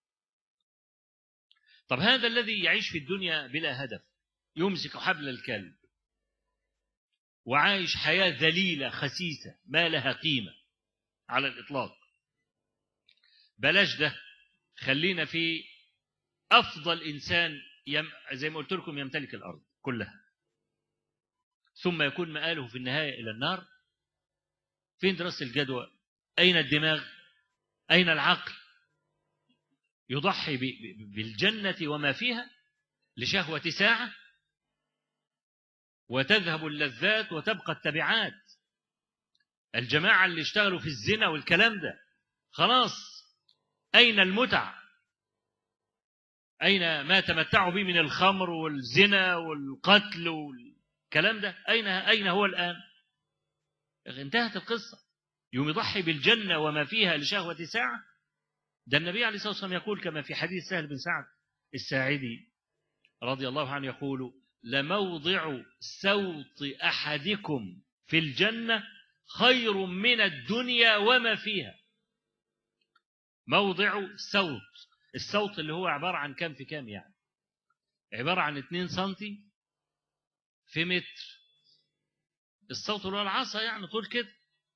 طب هذا الذي يعيش في الدنيا بلا هدف، يمسك حبل الكلب وعايش حياة ذليلة خسيسة ما لها قيمة على الإطلاق. بلاش ده، خلينا في أفضل إنسان يم... زي ما قلت لكم يمتلك الأرض كلها، ثم يكون مآله في النهاية إلى النار. فين دراسة الجدوى؟ أين الدماغ؟ أين العقل؟ يضحي ب... بالجنة وما فيها لشهوة ساعة، وتذهب اللذات وتبقى التبعات. الجماعة اللي اشتغلوا في الزنا والكلام ده خلاص، أين المتع؟ أين ما تمتعوا به من الخمر والزنا والقتل والكلام ده؟ أين أين هو الآن؟ انتهت القصة. يوم يضحي بالجنة وما فيها لشهوة ساعة. ده النبي عليه الصلاة والسلام يقول كما في حديث سهل بن سعد الساعدي رضي الله عنه، يقول لموضع سوط أحدكم في الجنة خير من الدنيا وما فيها. موضع سوط، السوط اللي هو عبارة عن كام في كام، يعني عبارة عن اتنين سنتي في متر. السوط اللي هو العصا يعني طول كده.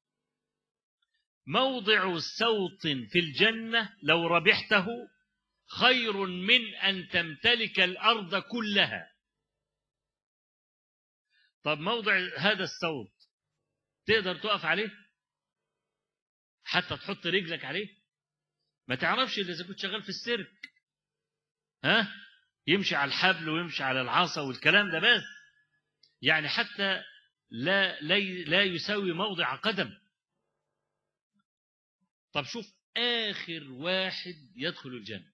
موضع سوط في الجنة لو ربحته خير من أن تمتلك الأرض كلها. طب موضع هذا السوط تقدر تقف عليه حتى تحط رجلك عليه؟ ما تعرفش إلا إذا كنت شغال في السيرك، ها يمشي على الحبل ويمشي على العصا والكلام ده، بس يعني حتى لا لا لا يساوي موضع قدم. طب شوف آخر واحد يدخل الجنة،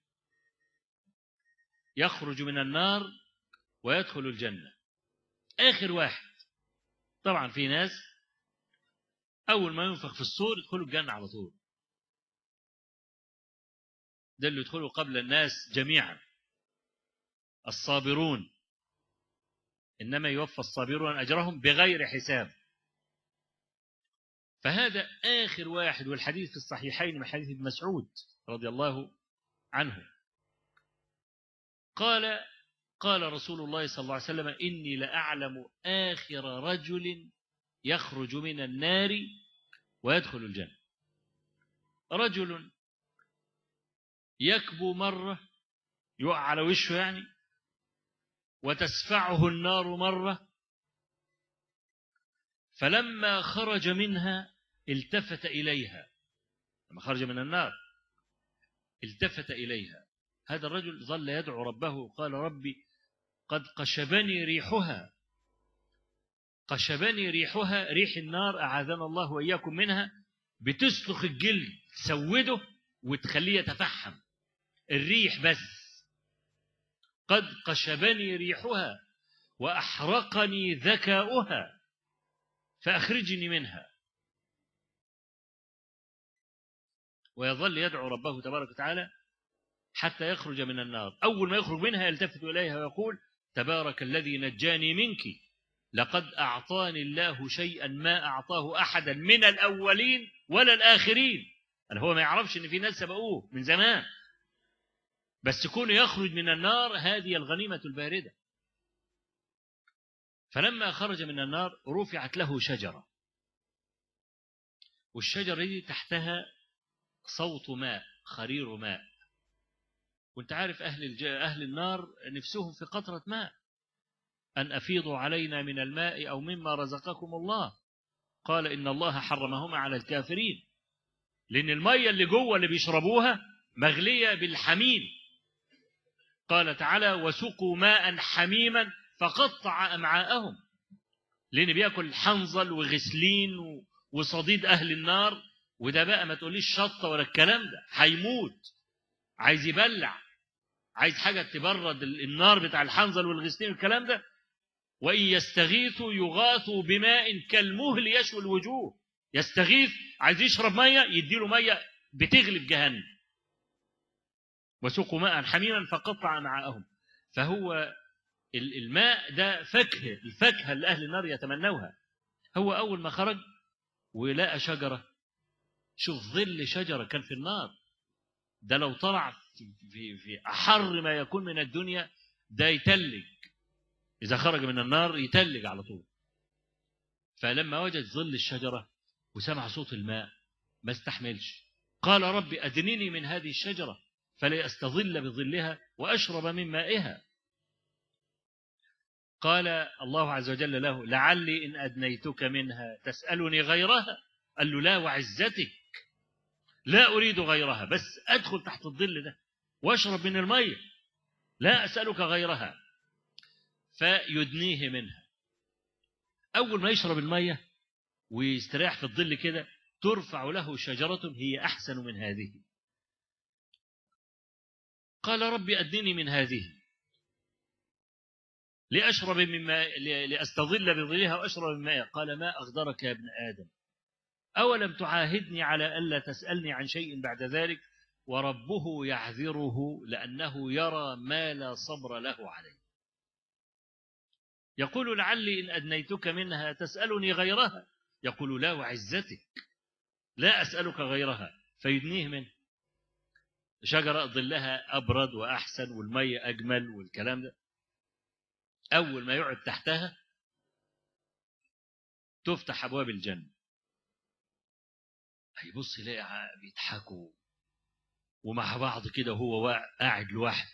يخرج من النار ويدخل الجنة، آخر واحد. طبعا في ناس أول ما ينفخ في الصور يدخلوا الجنة على طول، ده اللي يدخلوا قبل الناس جميعا، الصابرون، إنما يوفى الصابرون أجرهم بغير حساب. فهذا آخر واحد. والحديث في الصحيحين من حديث ابن مسعود رضي الله عنه قال قال رسول الله صلى الله عليه وسلم إني لأعلم آخر رجل يخرج من النار ويدخل الجنة، رجل يكبو مرة، يقع على وشه يعني، وتسفعه النار مرة، فلما خرج منها التفت إليها. لما خرج من النار التفت إليها. هذا الرجل ظل يدعو ربه، قال ربي قد قشبني ريحها، قشبني ريحها، ريح النار أعاذنا الله وإياكم منها، بتسلخ الجلد، تسوده وتخليه يتفحم الريح بس. قد قشبني ريحها وأحرقني ذكاؤها فأخرجني منها. ويظل يدعو ربه تبارك وتعالى حتى يخرج من النار. أول ما يخرج منها يلتفت إليها ويقول تبارك الذي نجاني منك لقد أعطاني الله شيئا ما أعطاه أحدا من الأولين ولا الآخرين. أنا هو ما يعرفش إن في ناس سبقوه من زمان، بس كونه يخرج من النار هذه الغنيمة الباردة. فلما خرج من النار رفعت له شجرة، والشجرة دي تحتها صوت ماء، خرير ماء. وانت عارف أهل, الج... أهل النار نفسهم في قطرة ماء، أن أفيضوا علينا من الماء أو مما رزقكم الله. قال إن الله حرمهما على الكافرين، لأن المية اللي جوه اللي بيشربوها مغلية بالحميم. قال تعالى وسقوا ماء حميما فقطع أمعاءهم، لأن بيأكل حنظل وغسلين وصديد أهل النار، وده بقى ما تقوليش شطة ولا الكلام ده، هيموت عايز يبلع، عايز حاجة تبرد النار بتاع الحنظل والغسلين والكلام ده. وإن يستغيثوا يغاثوا بماء كالمهل يشوي الوجوه. يستغيث عايز يشرب مية، يديله مية بتغلي في جهنم. وسقوا ماء حميما فقطع معاهم. فهو الماء ده فاكهة، الفاكهة اللي أهل النار يتمنوها. هو أول ما خرج ولقى شجرة، شوف ظل شجرة كان في النار، ده لو طلع في, في أحر ما يكون من الدنيا ده يتلج، إذا خرج من النار يتلج على طول. فلما وجد ظل الشجرة وسمع صوت الماء ما استحملش، قال ربي أدنيني من هذه الشجرة فلا أستظل بظلها وأشرب من مائها. قال الله عز وجل له لعلي إن أدنيتك منها تسألني غيرها. قال له لا وعزتك لا أريد غيرها، بس أدخل تحت الظل ده وأشرب من المية، لا أسألك غيرها. فيدنيه منها. أول ما يشرب المية ويستريح في الظل كده ترفع له شجرة هي أحسن من هذه. قال ربي أدنني من هذه لأشرب من ماء، لأستظل بظلها وأشرب من ماء. قال ما أغدرك يا ابن آدم أولم تعاهدني على ألا تسألني عن شيء بعد ذلك. وربه يعذره لأنه يرى ما لا صبر له عليه. يقول لعلي إن أدنيتك منها تسألني غيرها، يقول لا وعزتك لا أسألك غيرها. فيدنيه منه. شجرة ظلها أبرد وأحسن والمية أجمل والكلام ده. أول ما يقعد تحتها تفتح أبواب الجنة، هيبص يلاقي بيضحكوا ومع بعض كده وهو قاعد لوحده،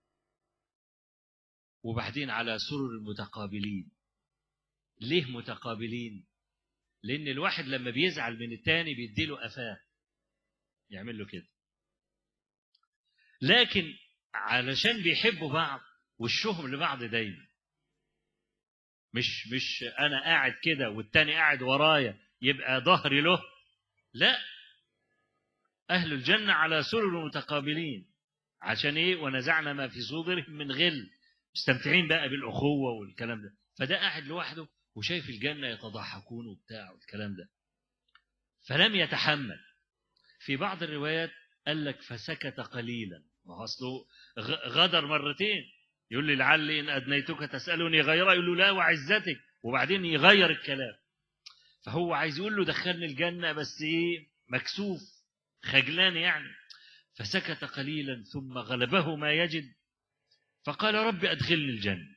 وبعدين على سرر متقابلين. ليه متقابلين؟ لأن الواحد لما بيزعل من التاني بيديله قفاه، يعمل له كده. لكن علشان بيحبوا بعض وشهم لبعض دايما، مش مش أنا قاعد كده والتاني قاعد ورايا يبقى ظهري له، لا، أهل الجنة على سرر متقابلين. عشان إيه؟ ونزعنا ما في صدورهم من غل، مستمتعين بقى بالأخوة والكلام ده. فده قاعد لوحده وشايف الجنة يتضحكون وبتاع والكلام ده، فلم يتحمل. في بعض الروايات قال لك فسكت قليلا، ما هو أصله غدر مرتين، يقول لي لعلي إن أدنيتك تسألني غيرها، يقول له لا وعزتك، وبعدين يغير الكلام. فهو عايز يقول له دخلني الجنة بس إيه مكسوف خجلان يعني. فسكت قليلا ثم غلبه ما يجد فقال رب أدخلني الجنة.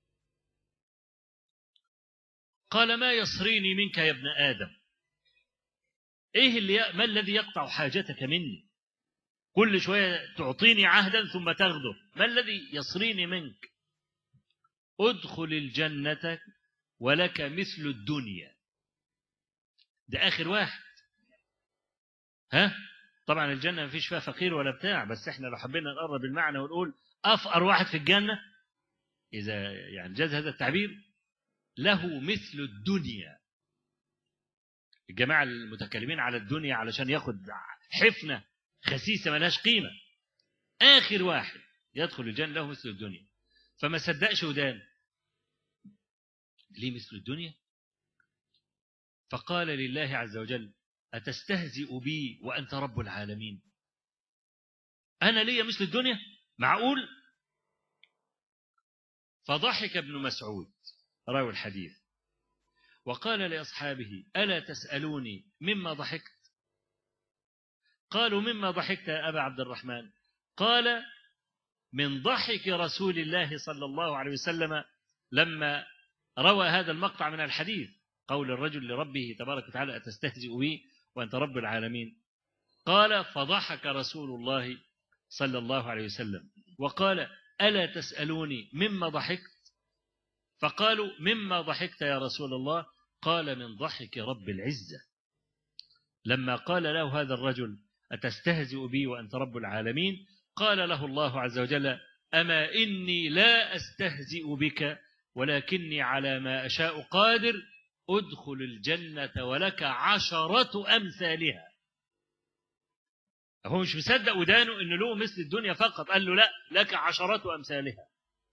قال ما يصريني منك يا ابن آدم، إيه اللي ما الذي يقطع حاجتك مني؟ كل شوية تعطيني عهدا ثم تغدر، ما الذي يصريني منك؟ ادخل الجنة ولك مثل الدنيا. ده آخر واحد، ها؟ طبعا الجنة ما فيش فيها فقير ولا بتاع، بس احنا لو حبينا نقرب المعنى ونقول أفقر واحد في الجنة، إذا يعني جاز هذا التعبير، له مثل الدنيا. الجماعة المتكلمين على الدنيا علشان ياخد حفنة خسيسة ملهاش قيمة، آخر واحد يدخل الجنة له مثل الدنيا. فما صدقش ودان، ليه مثل الدنيا؟ فقال لله عز وجل أتستهزئ بي وأنت رب العالمين؟ أنا لي مثل الدنيا؟ معقول؟ فضحك ابن مسعود راوي الحديث وقال لأصحابه ألا تسألوني مما ضحكت؟ قالوا مما ضحكت يا أبا عبد الرحمن؟ قال من ضحك رسول الله صلى الله عليه وسلم لما روى هذا المقطع من الحديث، قول الرجل لربه تبارك وتعالى أتستهزئ بي وأنت رب العالمين؟ قال فضحك رسول الله صلى الله عليه وسلم وقال ألا تسألوني مما ضحكت؟ فقالوا مما ضحكت يا رسول الله؟ قال من ضحك رب العزة لما قال له هذا الرجل أتستهزئ بي وأنت رب العالمين؟ قال له الله عز وجل أما إني لا أستهزئ بك ولكني على ما أشاء قادر، أدخل الجنة ولك عشرة أمثالها. هو مش مصدق ودانه إنه له مثل الدنيا فقط، قال له لا، لك عشرة أمثالها.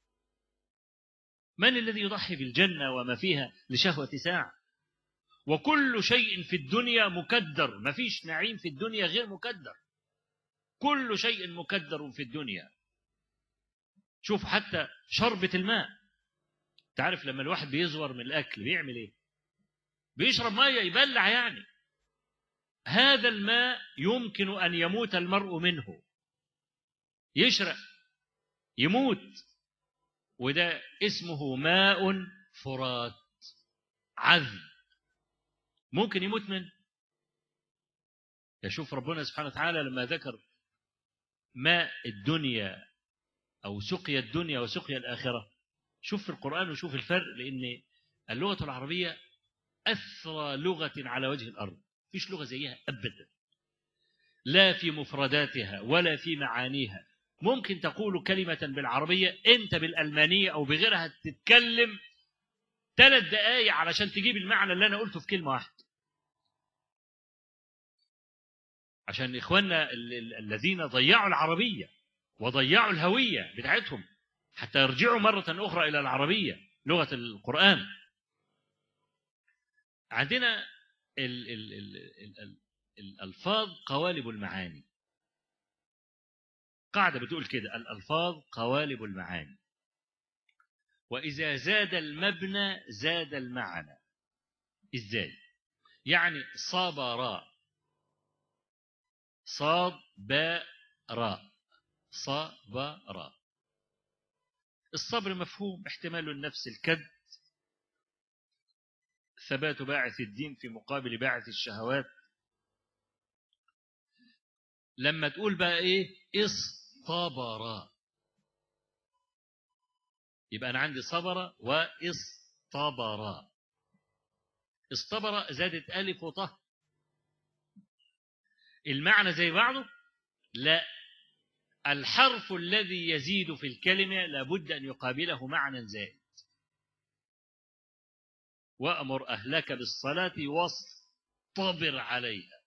من الذي يضحي بالجنة وما فيها لشهوة ساعة؟ وكل شيء في الدنيا مكدر، ما فيش نعيم في الدنيا غير مكدر، كل شيء مكدر في الدنيا. شوف حتى شربة الماء، تعرف لما الواحد بيزور من الأكل بيعمل إيه؟ بيشرب مية يبلع يعني. هذا الماء يمكن أن يموت المرء منه، يشرب يموت، وده اسمه ماء فرات عذب، ممكن يموت منه. يشوف ربنا سبحانه وتعالى لما ذكر ماء الدنيا أو سقيا الدنيا وسقيا الآخرة، شوف في القرآن وشوف الفرق، لأن اللغة العربية أثرى لغة على وجه الأرض، فيش لغة زيها أبدا، لا في مفرداتها ولا في معانيها. ممكن تقول كلمة بالعربية أنت بالألمانية أو بغيرها تتكلم ثلاث دقايق علشان تجيب المعنى اللي أنا قلته في كلمة واحدة. عشان إخواننا الذين ضيعوا العربية وضيعوا الهوية بتاعتهم حتى يرجعوا مرة أخرى إلى العربية لغة القرآن. عندنا ال ال ال ال ال الألفاظ قوالب المعاني، قاعدة بتقول كده: الألفاظ قوالب المعاني، وإذا زاد المبنى زاد المعنى. إزاي؟ يعني صبر، صاد باء راء، صبر. الصبر مفهوم، احتمال النفس الكد، ثبات باعث الدين في مقابل باعث الشهوات. لما تقول بقى ايه اصطبر، يبقى انا عندي صبر واصطبر. اصطبر زادت الف وطه، المعنى زي بعضه؟ لا، الحرف الذي يزيد في الكلمة لابد أن يقابله معنى زائد. وأمر أهلك بالصلاة واصطبر عليها.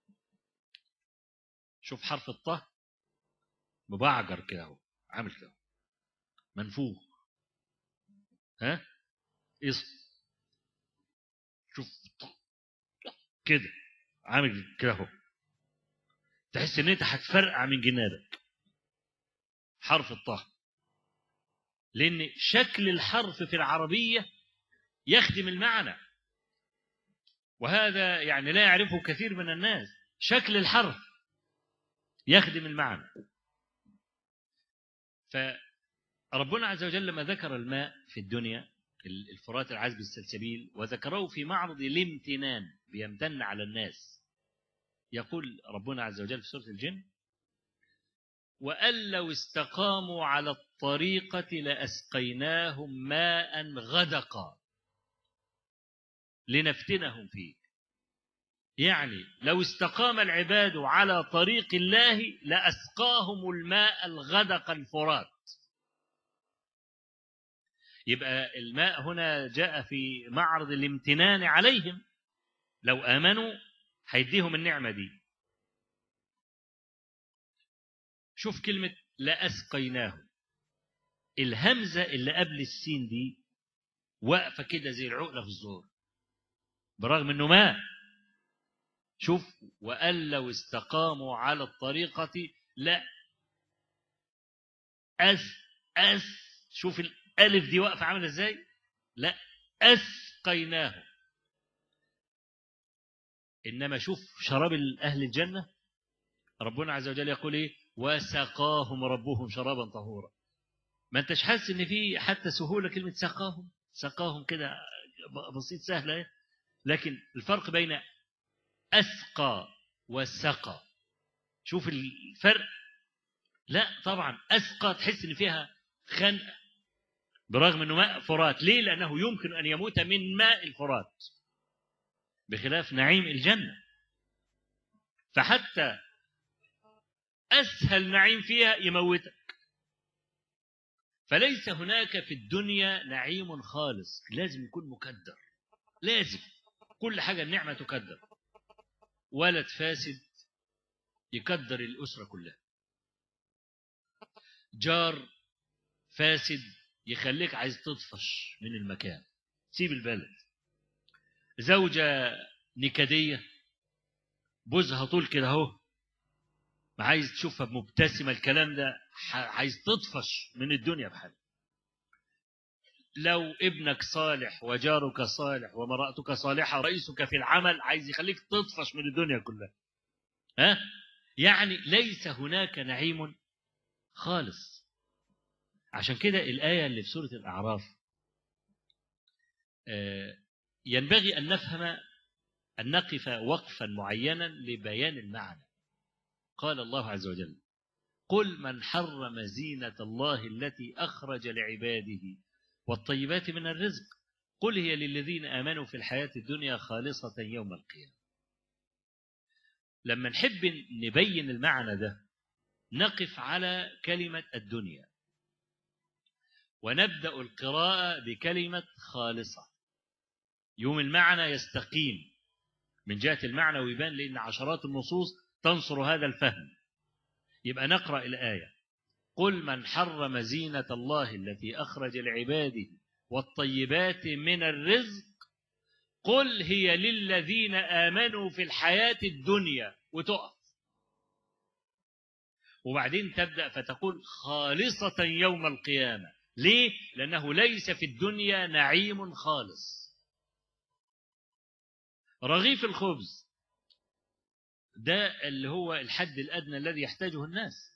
شوف حرف الطه مبعجر كده اهو، عامل كده منفوخ، ها إص، شوف كده عامل كده اهو، تحس ان انت هتفرقع من جنابك. حرف الطه، لان شكل الحرف في العربية يخدم المعنى، وهذا يعني لا يعرفه كثير من الناس. شكل الحرف يخدم المعنى. فربنا عز وجل لما ذكر الماء في الدنيا، الفرات العذب السلسبيل، وذكره في معرض الامتنان، بيمتن على الناس. يقول ربنا عز وجل في سورة الجن: وأن لو استقاموا على الطريقة لأسقيناهم ماء غدقا لنفتنهم فيه. يعني لو استقام العباد على طريق الله لأسقاهم الماء الغدق الفرات. يبقى الماء هنا جاء في معرض الامتنان عليهم، لو آمنوا هيديهم النعمة دي. شوف كلمة لأسقيناهم، الهمزة اللي قبل السين دي واقفة كده زي العقلة في الزور، برغم انه ماء. شوف، وأن لو استقاموا على الطريقة لا أس أس، شوف الألف دي واقفة عاملة ازاي، لا أسقيناهم. إنما شوف شراب أهل الجنة، ربنا عز وجل يقول إيه؟ وسقاهم ربهم شرابا طهورا. ما أنتش حاسس إن في حتى سهولة كلمة سقاهم، سقاهم كده بسيط سهلة، لكن الفرق بين أسقى والسقى، شوف الفرق. لا طبعا أسقى تحس إن فيها خنقة برغم أنه ماء فرات. ليه؟ لأنه يمكن أن يموت من ماء الفرات، بخلاف نعيم الجنة. فحتى أسهل نعيم فيها يموتك. فليس هناك في الدنيا نعيم خالص، لازم يكون مكدر، لازم كل حاجة النعمة تكدر. ولد فاسد يكدر الأسرة كلها، جار فاسد يخليك عايز تطفش من المكان، سيب البلد. زوجة نكدية بوزها طول كده اهو، ما عايز تشوفها مبتسمة، الكلام ده عايز تطفش من الدنيا بحال. لو ابنك صالح وجارك صالح ومرأتك صالحة ورئيسك في العمل، عايز يخليك تطفش من الدنيا كلها. ها؟ يعني ليس هناك نعيم خالص. عشان كده الآية اللي في سورة الأعراف ينبغي أن نفهم، أن نقف وقفا معينا لبيان المعنى. قال الله عز وجل: قل من حرم زينة الله التي أخرج لعباده والطيبات من الرزق قل هي للذين آمنوا في الحياة الدنيا خالصة يوم القيامة. لما نحب نبين المعنى ده نقف على كلمة الدنيا ونبدأ القراءة بكلمة خالصة، يوم المعنى يستقيم من جهة المعنى ويبان، لأن عشرات النصوص تنصر هذا الفهم. يبقى نقرأ الآية: قل من حرم زينة الله التي أخرج لعباده والطيبات من الرزق قل هي للذين آمنوا في الحياة الدنيا، وتقف. وبعدين تبدأ فتقول خالصة يوم القيامة. ليه؟ لأنه ليس في الدنيا نعيم خالص. رغيف الخبز ده اللي هو الحد الأدنى الذي يحتاجه الناس.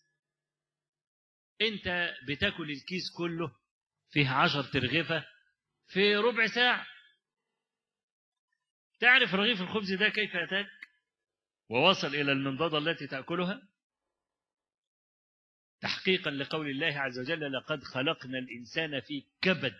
انت بتاكل الكيس كله فيه عشر ترغيفة في ربع ساعة. تعرف رغيف الخبز ده كيف أتاك ووصل إلى المنضدة التي تأكلها؟ تحقيقا لقول الله عز وجل: لقد خلقنا الإنسان في كبد.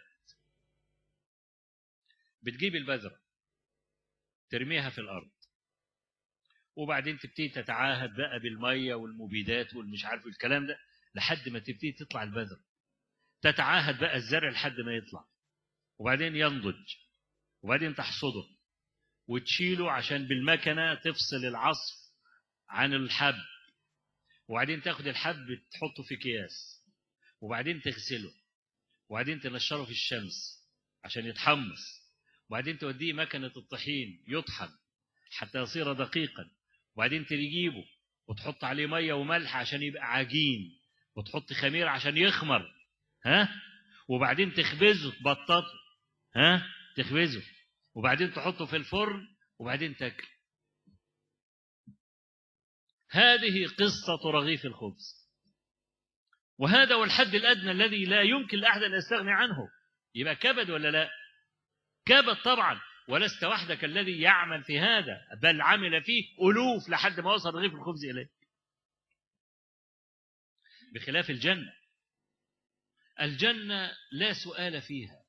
بتجيب البذرة ترميها في الأرض، وبعدين تبتدي تتعاهد بقى بالمية والمبيدات والمش عارف الكلام ده لحد ما تبتدي تطلع البذرة. تتعاهد بقى الزرع لحد ما يطلع، وبعدين ينضج، وبعدين تحصده وتشيله عشان بالمكنة تفصل العصف عن الحب، وبعدين تاخد الحب تحطه في اكياس، وبعدين تغسله، وبعدين تنشره في الشمس عشان يتحمص، وبعدين توديه مكنة الطحين يطحن حتى يصير دقيقا، وبعدين تجيبه وتحط عليه مية وملح عشان يبقى عجين، وتحط خمير عشان يخمر، ها، وبعدين تخبزه تبططه، ها، تخبزه، وبعدين تحطه في الفرن، وبعدين تاكل. هذه قصة رغيف الخبز، وهذا هو الحد الأدنى الذي لا يمكن لأحد أن يستغني عنه. يبقى كبد ولا لا؟ كبد طبعا، ولست وحدك الذي يعمل في هذا، بل عمل فيه ألوف لحد ما وصل رغيف الخبز إليه. بخلاف الجنة، الجنة لا سؤال فيها،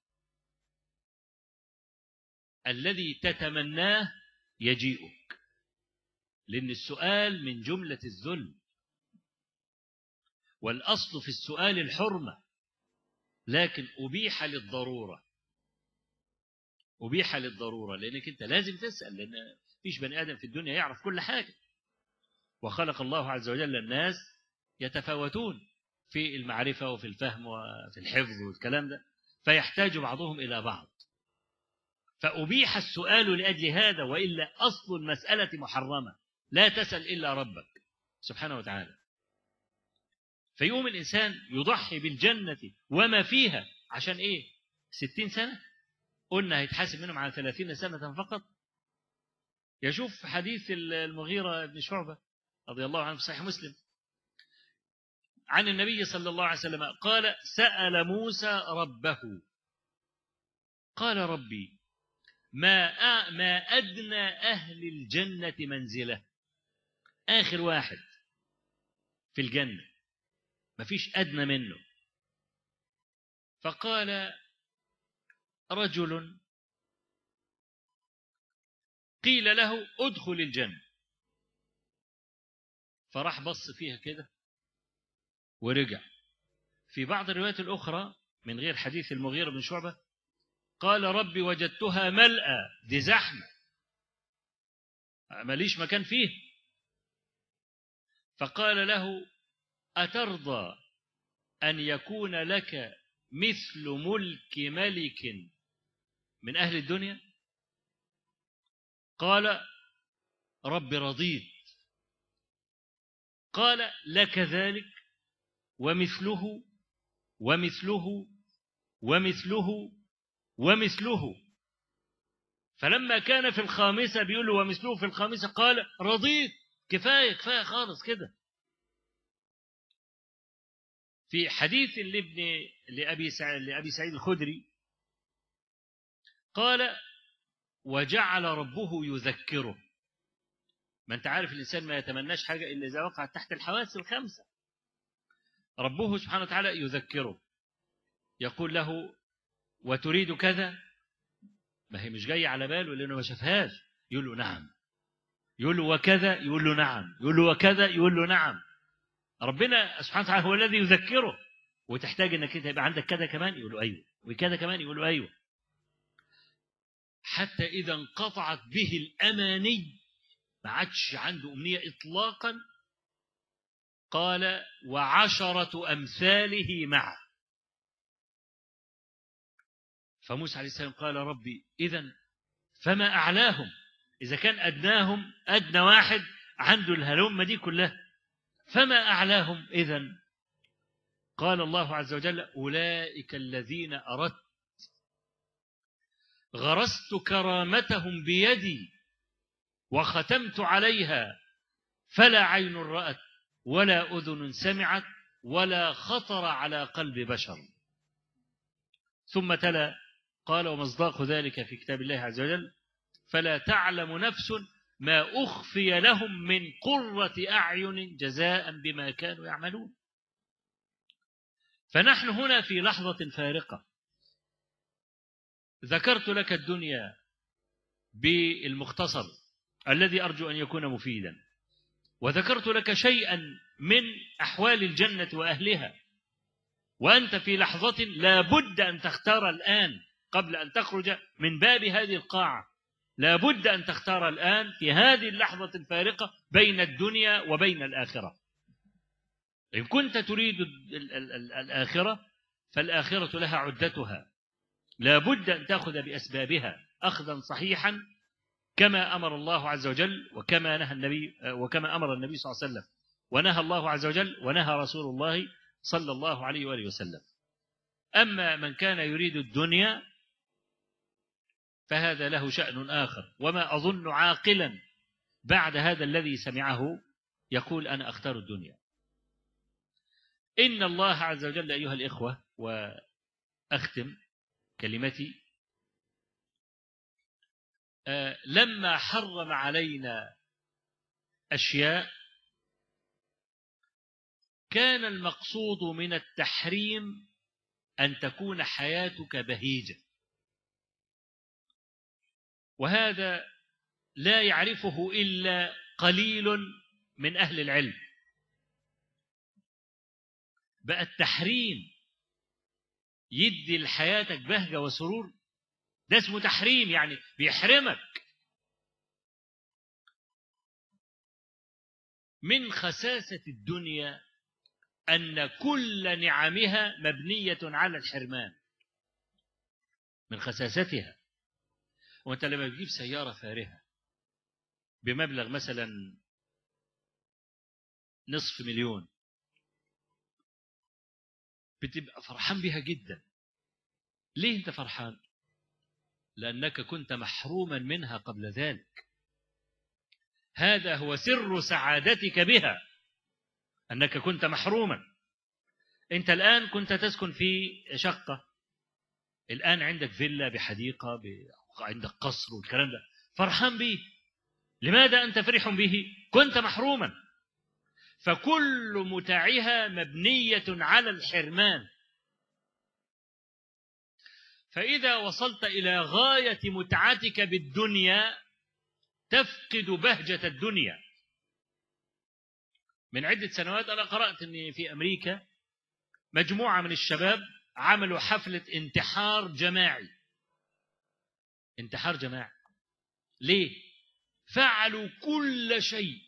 الذي تتمناه يجيئك، لأن السؤال من جملة الذل، والأصل في السؤال الحرمة، لكن أبيح للضرورة. أبيح للضرورة لأنك أنت لازم تسأل، لأن فيش بني آدم في الدنيا يعرف كل حاجة، وخلق الله عز وجل الناس يتفاوتون في المعرفة وفي الفهم وفي الحفظ والكلام ده، فيحتاج بعضهم إلى بعض، فأبيح السؤال لأجل هذا، وإلا أصل المسألة محرمة، لا تسأل إلا ربك سبحانه وتعالى. فيوم الإنسان يضحي بالجنة وما فيها عشان إيه؟ ستين سنة؟ قلنا هيتحاسب منهم على ثلاثين سنة فقط. يشوف حديث المغيرة بن شعبة رضي الله عنه في صحيح مسلم عن النبي صلى الله عليه وسلم قال سأل موسى ربه قال ربي ما ما أدنى أهل الجنة منزلة، آخر واحد في الجنة ما فيش أدنى منه. فقال رجل قيل له ادخل الجنة، فراح بص فيها كده ورجع. في بعض الروايات الأخرى من غير حديث المغيرة بن شعبة قال ربي وجدتها ملأى، دي زحمة ماليش مكان فيه. فقال له أترضى أن يكون لك مثل ملك ملك من أهل الدنيا؟ قال رب رضيت. قال لك ذلك ومثله ومثله ومثله ومثله. فلما كان في الخامسة بيقول له ومثله في الخامسة قال رضيت، كفاية كفاية خالص كده. في حديث لابن لأبي سعيد, لأبي سعيد الخدري قال وجعل ربه يذكره. ما انت عارف الإنسان ما يتمناش حاجة إلا إذا وقعت تحت الحواس الخمسة. ربه سبحانه وتعالى يذكره، يقول له وتريد كذا، ما هي مش جاية على باله لأنه ما شافهاش، يقول له نعم. يقول له وكذا، يقول له نعم. يقول له وكذا، يقول له نعم. ربنا سبحانه وتعالى هو الذي يذكره. وتحتاج انك انت يبقى عندك كذا كمان، يقول له ايوه، وكذا كمان، يقول له ايوه. حتى اذا انقطعت به الاماني ما عادش عنده امنيه اطلاقا، قال وعشره امثاله معه. فموسى عليه السلام قال ربي اذا فما اعلاهم، اذا كان ادناهم ادنى واحد عنده الهلمه دي كلها، فما اعلاهم اذا؟ قال الله عز وجل أولئك الذين أردت غرست كرامتهم بيدي وختمت عليها فلا عين رأت ولا أذن سمعت ولا خطر على قلب بشر. ثم تلا قال ومصداق ذلك في كتاب الله عز وجل فلا تعلم نفس ما أخفي لهم من قرة أعين جزاء بما كانوا يعملون. فنحن هنا في لحظة فارقة. ذكرت لك الدنيا بالمختصر الذي أرجو أن يكون مفيدا، وذكرت لك شيئا من أحوال الجنة وأهلها، وأنت في لحظة لا بد أن تختار الآن قبل أن تخرج من باب هذه القاعة. لا بد أن تختار الآن في هذه اللحظة الفارقة بين الدنيا وبين الآخرة. إن كنت تريد الآخرة فالآخرة لها عدتها، لا بد أن تأخذ بأسبابها أخذا صحيحا كما أمر الله عز وجل وكما نهى النبي وكما أمر النبي صلى الله عليه وسلم ونهى الله عز وجل ونهى رسول الله صلى الله عليه وآله وسلم. أما من كان يريد الدنيا فهذا له شأن آخر، وما أظن عاقلا بعد هذا الذي سمعه يقول أنا أختار الدنيا. إن الله عز وجل أيها الإخوة، وأختم كلمتي، آه لما حرم علينا أشياء كان المقصود من التحريم أن تكون حياتك بهيجة، وهذا لا يعرفه إلا قليل من أهل العلم. بقى التحريم يدي لحياتك بهجة وسرور، ده اسمه تحريم، يعني بيحرمك. من خساسة الدنيا أن كل نعمها مبنية على الحرمان، من خساستها. وانت لما بتجيب سيارة فارهة بمبلغ مثلا نصف مليون بتبقى فرحان بها جدا. ليه انت فرحان؟ لأنك كنت محروما منها قبل ذلك. هذا هو سر سعادتك بها، أنك كنت محروما. أنت الآن كنت تسكن في شقة، الآن عندك فيلا بحديقة ب... عندك قصر والكلام ده، فرحان به. لماذا أنت فرح به؟ كنت محروما. فكل متاعها مبنية على الحرمان. فإذا وصلت إلى غاية متعتك بالدنيا تفقد بهجة الدنيا. من عدة سنوات أنا قرأت أن في أمريكا مجموعة من الشباب عملوا حفلة انتحار جماعي. انتحار جماعي ليه؟ فعلوا كل شيء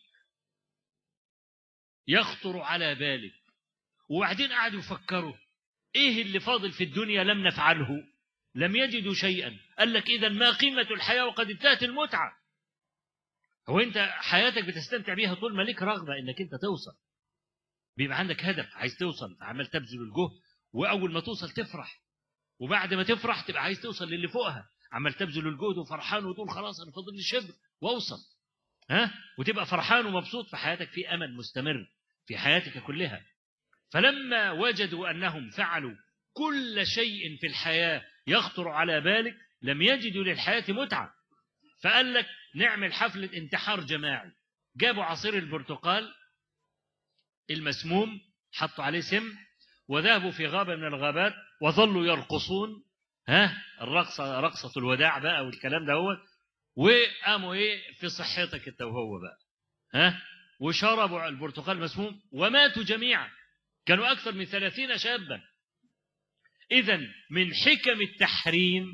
يخطر على بالك، وبعدين قعدوا يفكروا ايه اللي فاضل في الدنيا لم نفعله، لم يجدوا شيئا. قال لك اذا ما قيمة الحياة وقد انتهت المتعة؟ هو انت حياتك بتستمتع بيها طول ما لك رغبة انك انت توصل، بيبقى عندك هدف عايز توصل، عمال تبذل الجهد، واول ما توصل تفرح، وبعد ما تفرح تبقى عايز توصل للي فوقها، عمال تبذل الجهد وفرحان وتقول خلاص انا فاضل لي شبر واوصل، ها، وتبقى فرحان ومبسوط في حياتك، في امل مستمر في حياتك كلها. فلما وجدوا انهم فعلوا كل شيء في الحياة يخطر على بالك لم يجدوا للحياة متعة، فقال لك نعمل حفلة انتحار جماعي. جابوا عصير البرتقال المسموم، حطوا عليه سم، وذهبوا في غابة من الغابات وظلوا يرقصون، ها، الرقصة رقصة الوداع بقى والكلام ده هو، وقاموا ايه في صحتك انت وهو بقى، ها، وشربوا البرتقال المسموم وماتوا جميعا. كانوا أكثر من ثلاثين شابا. إذن من حكم التحريم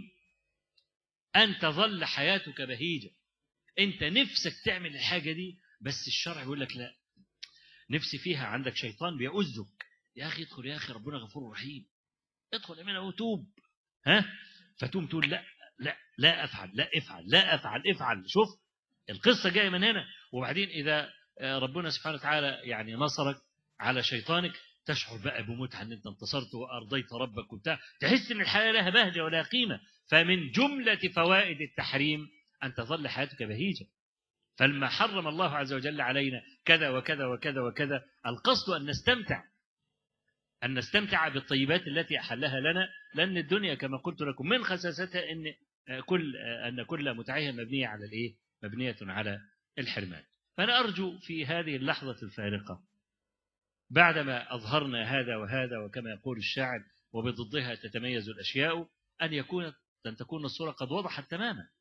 أن تظل حياتك بهيجة. أنت نفسك تعمل الحاجة دي بس الشرع يقول لك لا، نفسي فيها، عندك شيطان بيؤذك، يا أخي ادخل يا أخي ربنا غفور رحيم، ادخل أمين وتوب، ها، فتوم تقول لا لا لا أفعل لا افعل لا أفعل افعل. شوف القصة جاية من هنا. وبعدين إذا ربنا سبحانه وتعالى يعني نصرك على شيطانك تشعر بقى بمتعة ان انت انتصرت وارضيت ربك وبتاع، تحس ان الحياة لها بهجة ولا قيمة. فمن جملة فوائد التحريم ان تظل حياتك بهيجة. فلما حرم الله عز وجل علينا كذا وكذا وكذا وكذا، القصد ان نستمتع، ان نستمتع بالطيبات التي احلها لنا، لان الدنيا كما قلت لكم من خساستها ان كل ان كل متعها مبنية على الايه؟ مبنية على الحرمان. فانا ارجو في هذه اللحظة الفارقة بعدما أظهرنا هذا وهذا، وكما يقول الشاعر وبضدها تتميز الأشياء، أن يكون أن تكون الصورة قد وضحت تماما،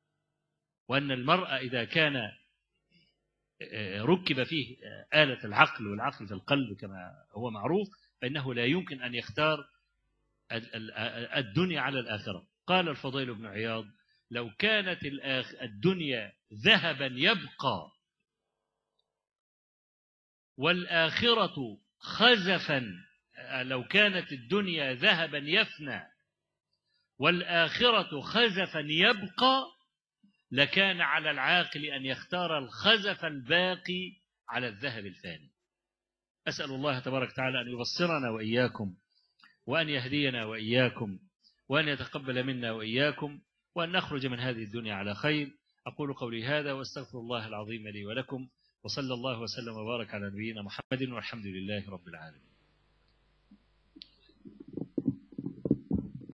وأن المرء إذا كان ركب فيه آلة العقل، والعقل في القلب كما هو معروف، فإنه لا يمكن أن يختار الدنيا على الآخرة. قال الفضيل بن عياض: لو كانت الدنيا ذهبا يبقى والآخرة خزفا، لو كانت الدنيا ذهبا يفنى والآخرة خزفا يبقى، لكان على العاقل أن يختار الخزف الباقي على الذهب الفاني. أسأل الله تبارك وتعالى أن يبصرنا وإياكم، وأن يهدينا وإياكم، وأن يتقبل منا وإياكم، وأن نخرج من هذه الدنيا على خير. أقول قولي هذا وأستغفر الله العظيم لي ولكم، وصلى الله وسلم وبارك على نبينا محمد، والحمد لله رب العالمين.